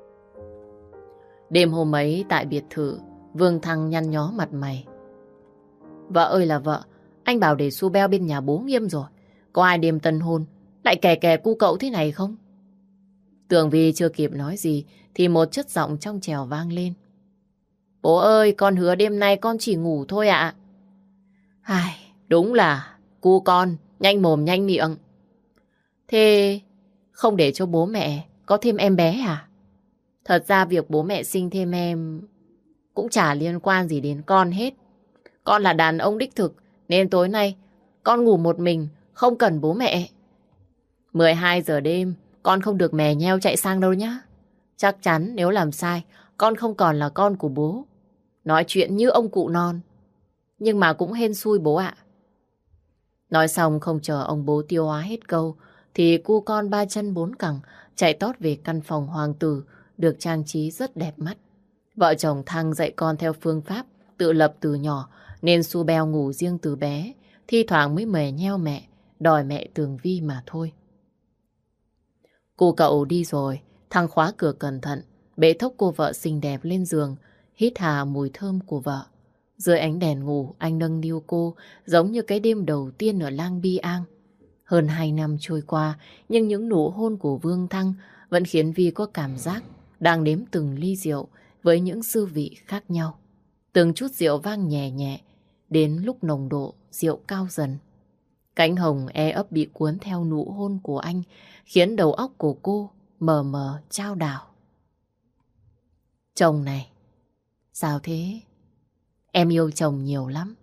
Đêm hôm ấy tại biệt thự, Vương Thăng nhăn nhó mặt mày. Vợ ơi là vợ, anh bảo để Su-beo bên nhà bố Nghiêm rồi. Có ai đêm tân hôn lại kè kè cu cậu thế này không? Tường Vi chưa kịp nói gì thì một chất giọng trong trẻo vang lên. Bố ơi, con hứa đêm nay con chỉ ngủ thôi ạ. Ai, đúng là cu con, nhanh mồm nhanh miệng. Thế không để cho bố mẹ có thêm em bé à? Thật ra việc bố mẹ sinh thêm em cũng chả liên quan gì đến con hết. Con là đàn ông đích thực nên tối nay con ngủ một mình, không cần bố mẹ. mười hai giờ đêm, con không được mè nheo chạy sang đâu nhá. Chắc chắn nếu làm sai, con không còn là con của bố. Nói chuyện như ông cụ non. Nhưng mà cũng hên xui bố ạ. Nói xong không chờ ông bố tiêu hóa hết câu, thì cu con ba chân bốn cẳng chạy tót về căn phòng hoàng tử được trang trí rất đẹp mắt. Vợ chồng Thăng dạy con theo phương pháp tự lập từ nhỏ, nên Su Beo ngủ riêng từ bé, thi thoảng mới mè nheo mẹ, đòi mẹ Tường Vi mà thôi. Cô cậu đi rồi, Thăng khóa cửa cẩn thận, bế thốc cô vợ xinh đẹp lên giường, hít hà mùi thơm của vợ. Dưới ánh đèn ngủ, anh nâng niu cô giống như cái đêm đầu tiên ở Lang Biang. Hơn hai năm trôi qua, nhưng những nụ hôn của Vương Thăng vẫn khiến Vi có cảm giác đang nếm từng ly rượu với những dư vị khác nhau. Từng chút rượu vang nhẹ nhẹ, đến lúc nồng độ rượu cao dần. Cánh hồng e ấp bị cuốn theo nụ hôn của anh, khiến đầu óc của cô mờ mờ chao đảo. Chồng này, sao thế? Em yêu chồng nhiều lắm.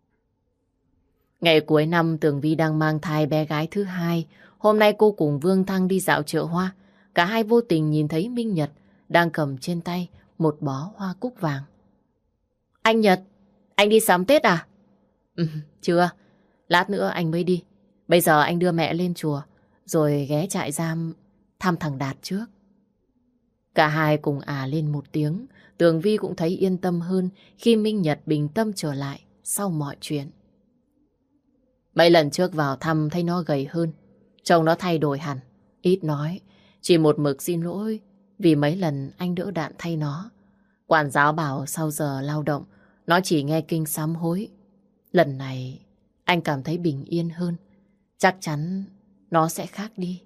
Ngày cuối năm, Tường Vi đang mang thai bé gái thứ hai. Hôm nay cô cùng Vương Thăng đi dạo chợ hoa. Cả hai vô tình nhìn thấy Minh Nhật đang cầm trên tay một bó hoa cúc vàng. Anh Nhật, anh đi sắm Tết à? Ừ, chưa, lát nữa anh mới đi. Bây giờ anh đưa mẹ lên chùa, rồi ghé trại giam thăm thằng Đạt trước. Cả hai cùng à lên một tiếng. Tường Vi cũng thấy yên tâm hơn khi Minh Nhật bình tâm trở lại sau mọi chuyện. Mấy lần trước vào thăm thấy nó gầy hơn, trông nó thay đổi hẳn, ít nói, chỉ một mực xin lỗi vì mấy lần anh đỡ đạn thay nó. Quản giáo bảo sau giờ lao động, nó chỉ nghe kinh sám hối. Lần này anh cảm thấy bình yên hơn, chắc chắn nó sẽ khác đi.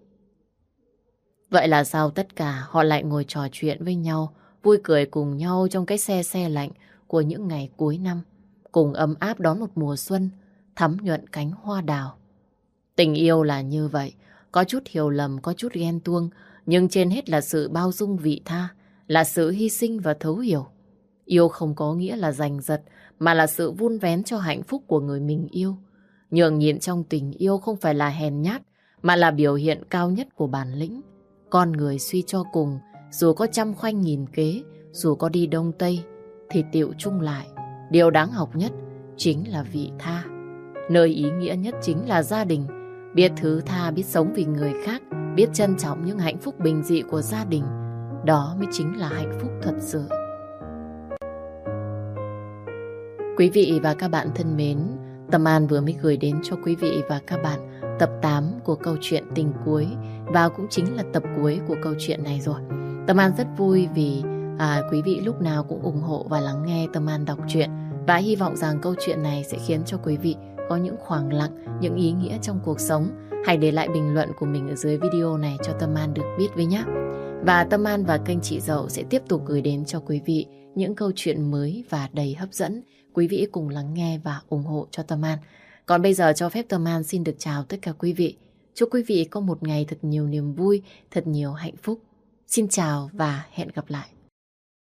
Vậy là sau tất cả họ lại ngồi trò chuyện với nhau, vui cười cùng nhau trong cái xe xe lạnh của những ngày cuối năm, cùng ấm áp đón một mùa xuân thắm nhuận cánh hoa đào. Tình yêu là như vậy, có chút hiểu lầm, có chút ghen tuông, nhưng trên hết là sự bao dung vị tha, là sự hy sinh và thấu hiểu. Yêu không có nghĩa là giành giật, mà là sự vun vén cho hạnh phúc của người mình yêu. Nhường nhịn trong tình yêu không phải là hèn nhát, mà là biểu hiện cao nhất của bản lĩnh. Con người suy cho cùng, dù có trăm khoanh nghìn kế, dù có đi đông tây, thì tựu chung lại. Điều đáng học nhất chính là vị tha. Nơi ý nghĩa nhất chính là gia đình. Biết thứ tha, biết sống vì người khác, biết trân trọng những hạnh phúc bình dị của gia đình. Đó mới chính là hạnh phúc thật sự. Quý vị và các bạn thân mến, Tâm An vừa mới gửi đến cho quý vị và các bạn tập tám của câu chuyện Tình Cuối, và cũng chính là tập cuối của câu chuyện này rồi. Tâm An rất vui vì à, quý vị lúc nào cũng ủng hộ và lắng nghe Tâm An đọc truyện, và hy vọng rằng câu chuyện này sẽ khiến cho quý vị có những khoảng lặng, những ý nghĩa trong cuộc sống. Hãy để lại bình luận của mình ở dưới video này cho Tâm An được biết với nhé. Và Tâm An và kênh Chị Dậu sẽ tiếp tục gửi đến cho quý vị những câu chuyện mới và đầy hấp dẫn. Quý vị cùng lắng nghe và ủng hộ cho Tâm An. Còn bây giờ cho phép Tâm An xin được chào tất cả quý vị. Chúc quý vị có một ngày thật nhiều niềm vui, thật nhiều hạnh phúc. Xin chào và hẹn gặp lại.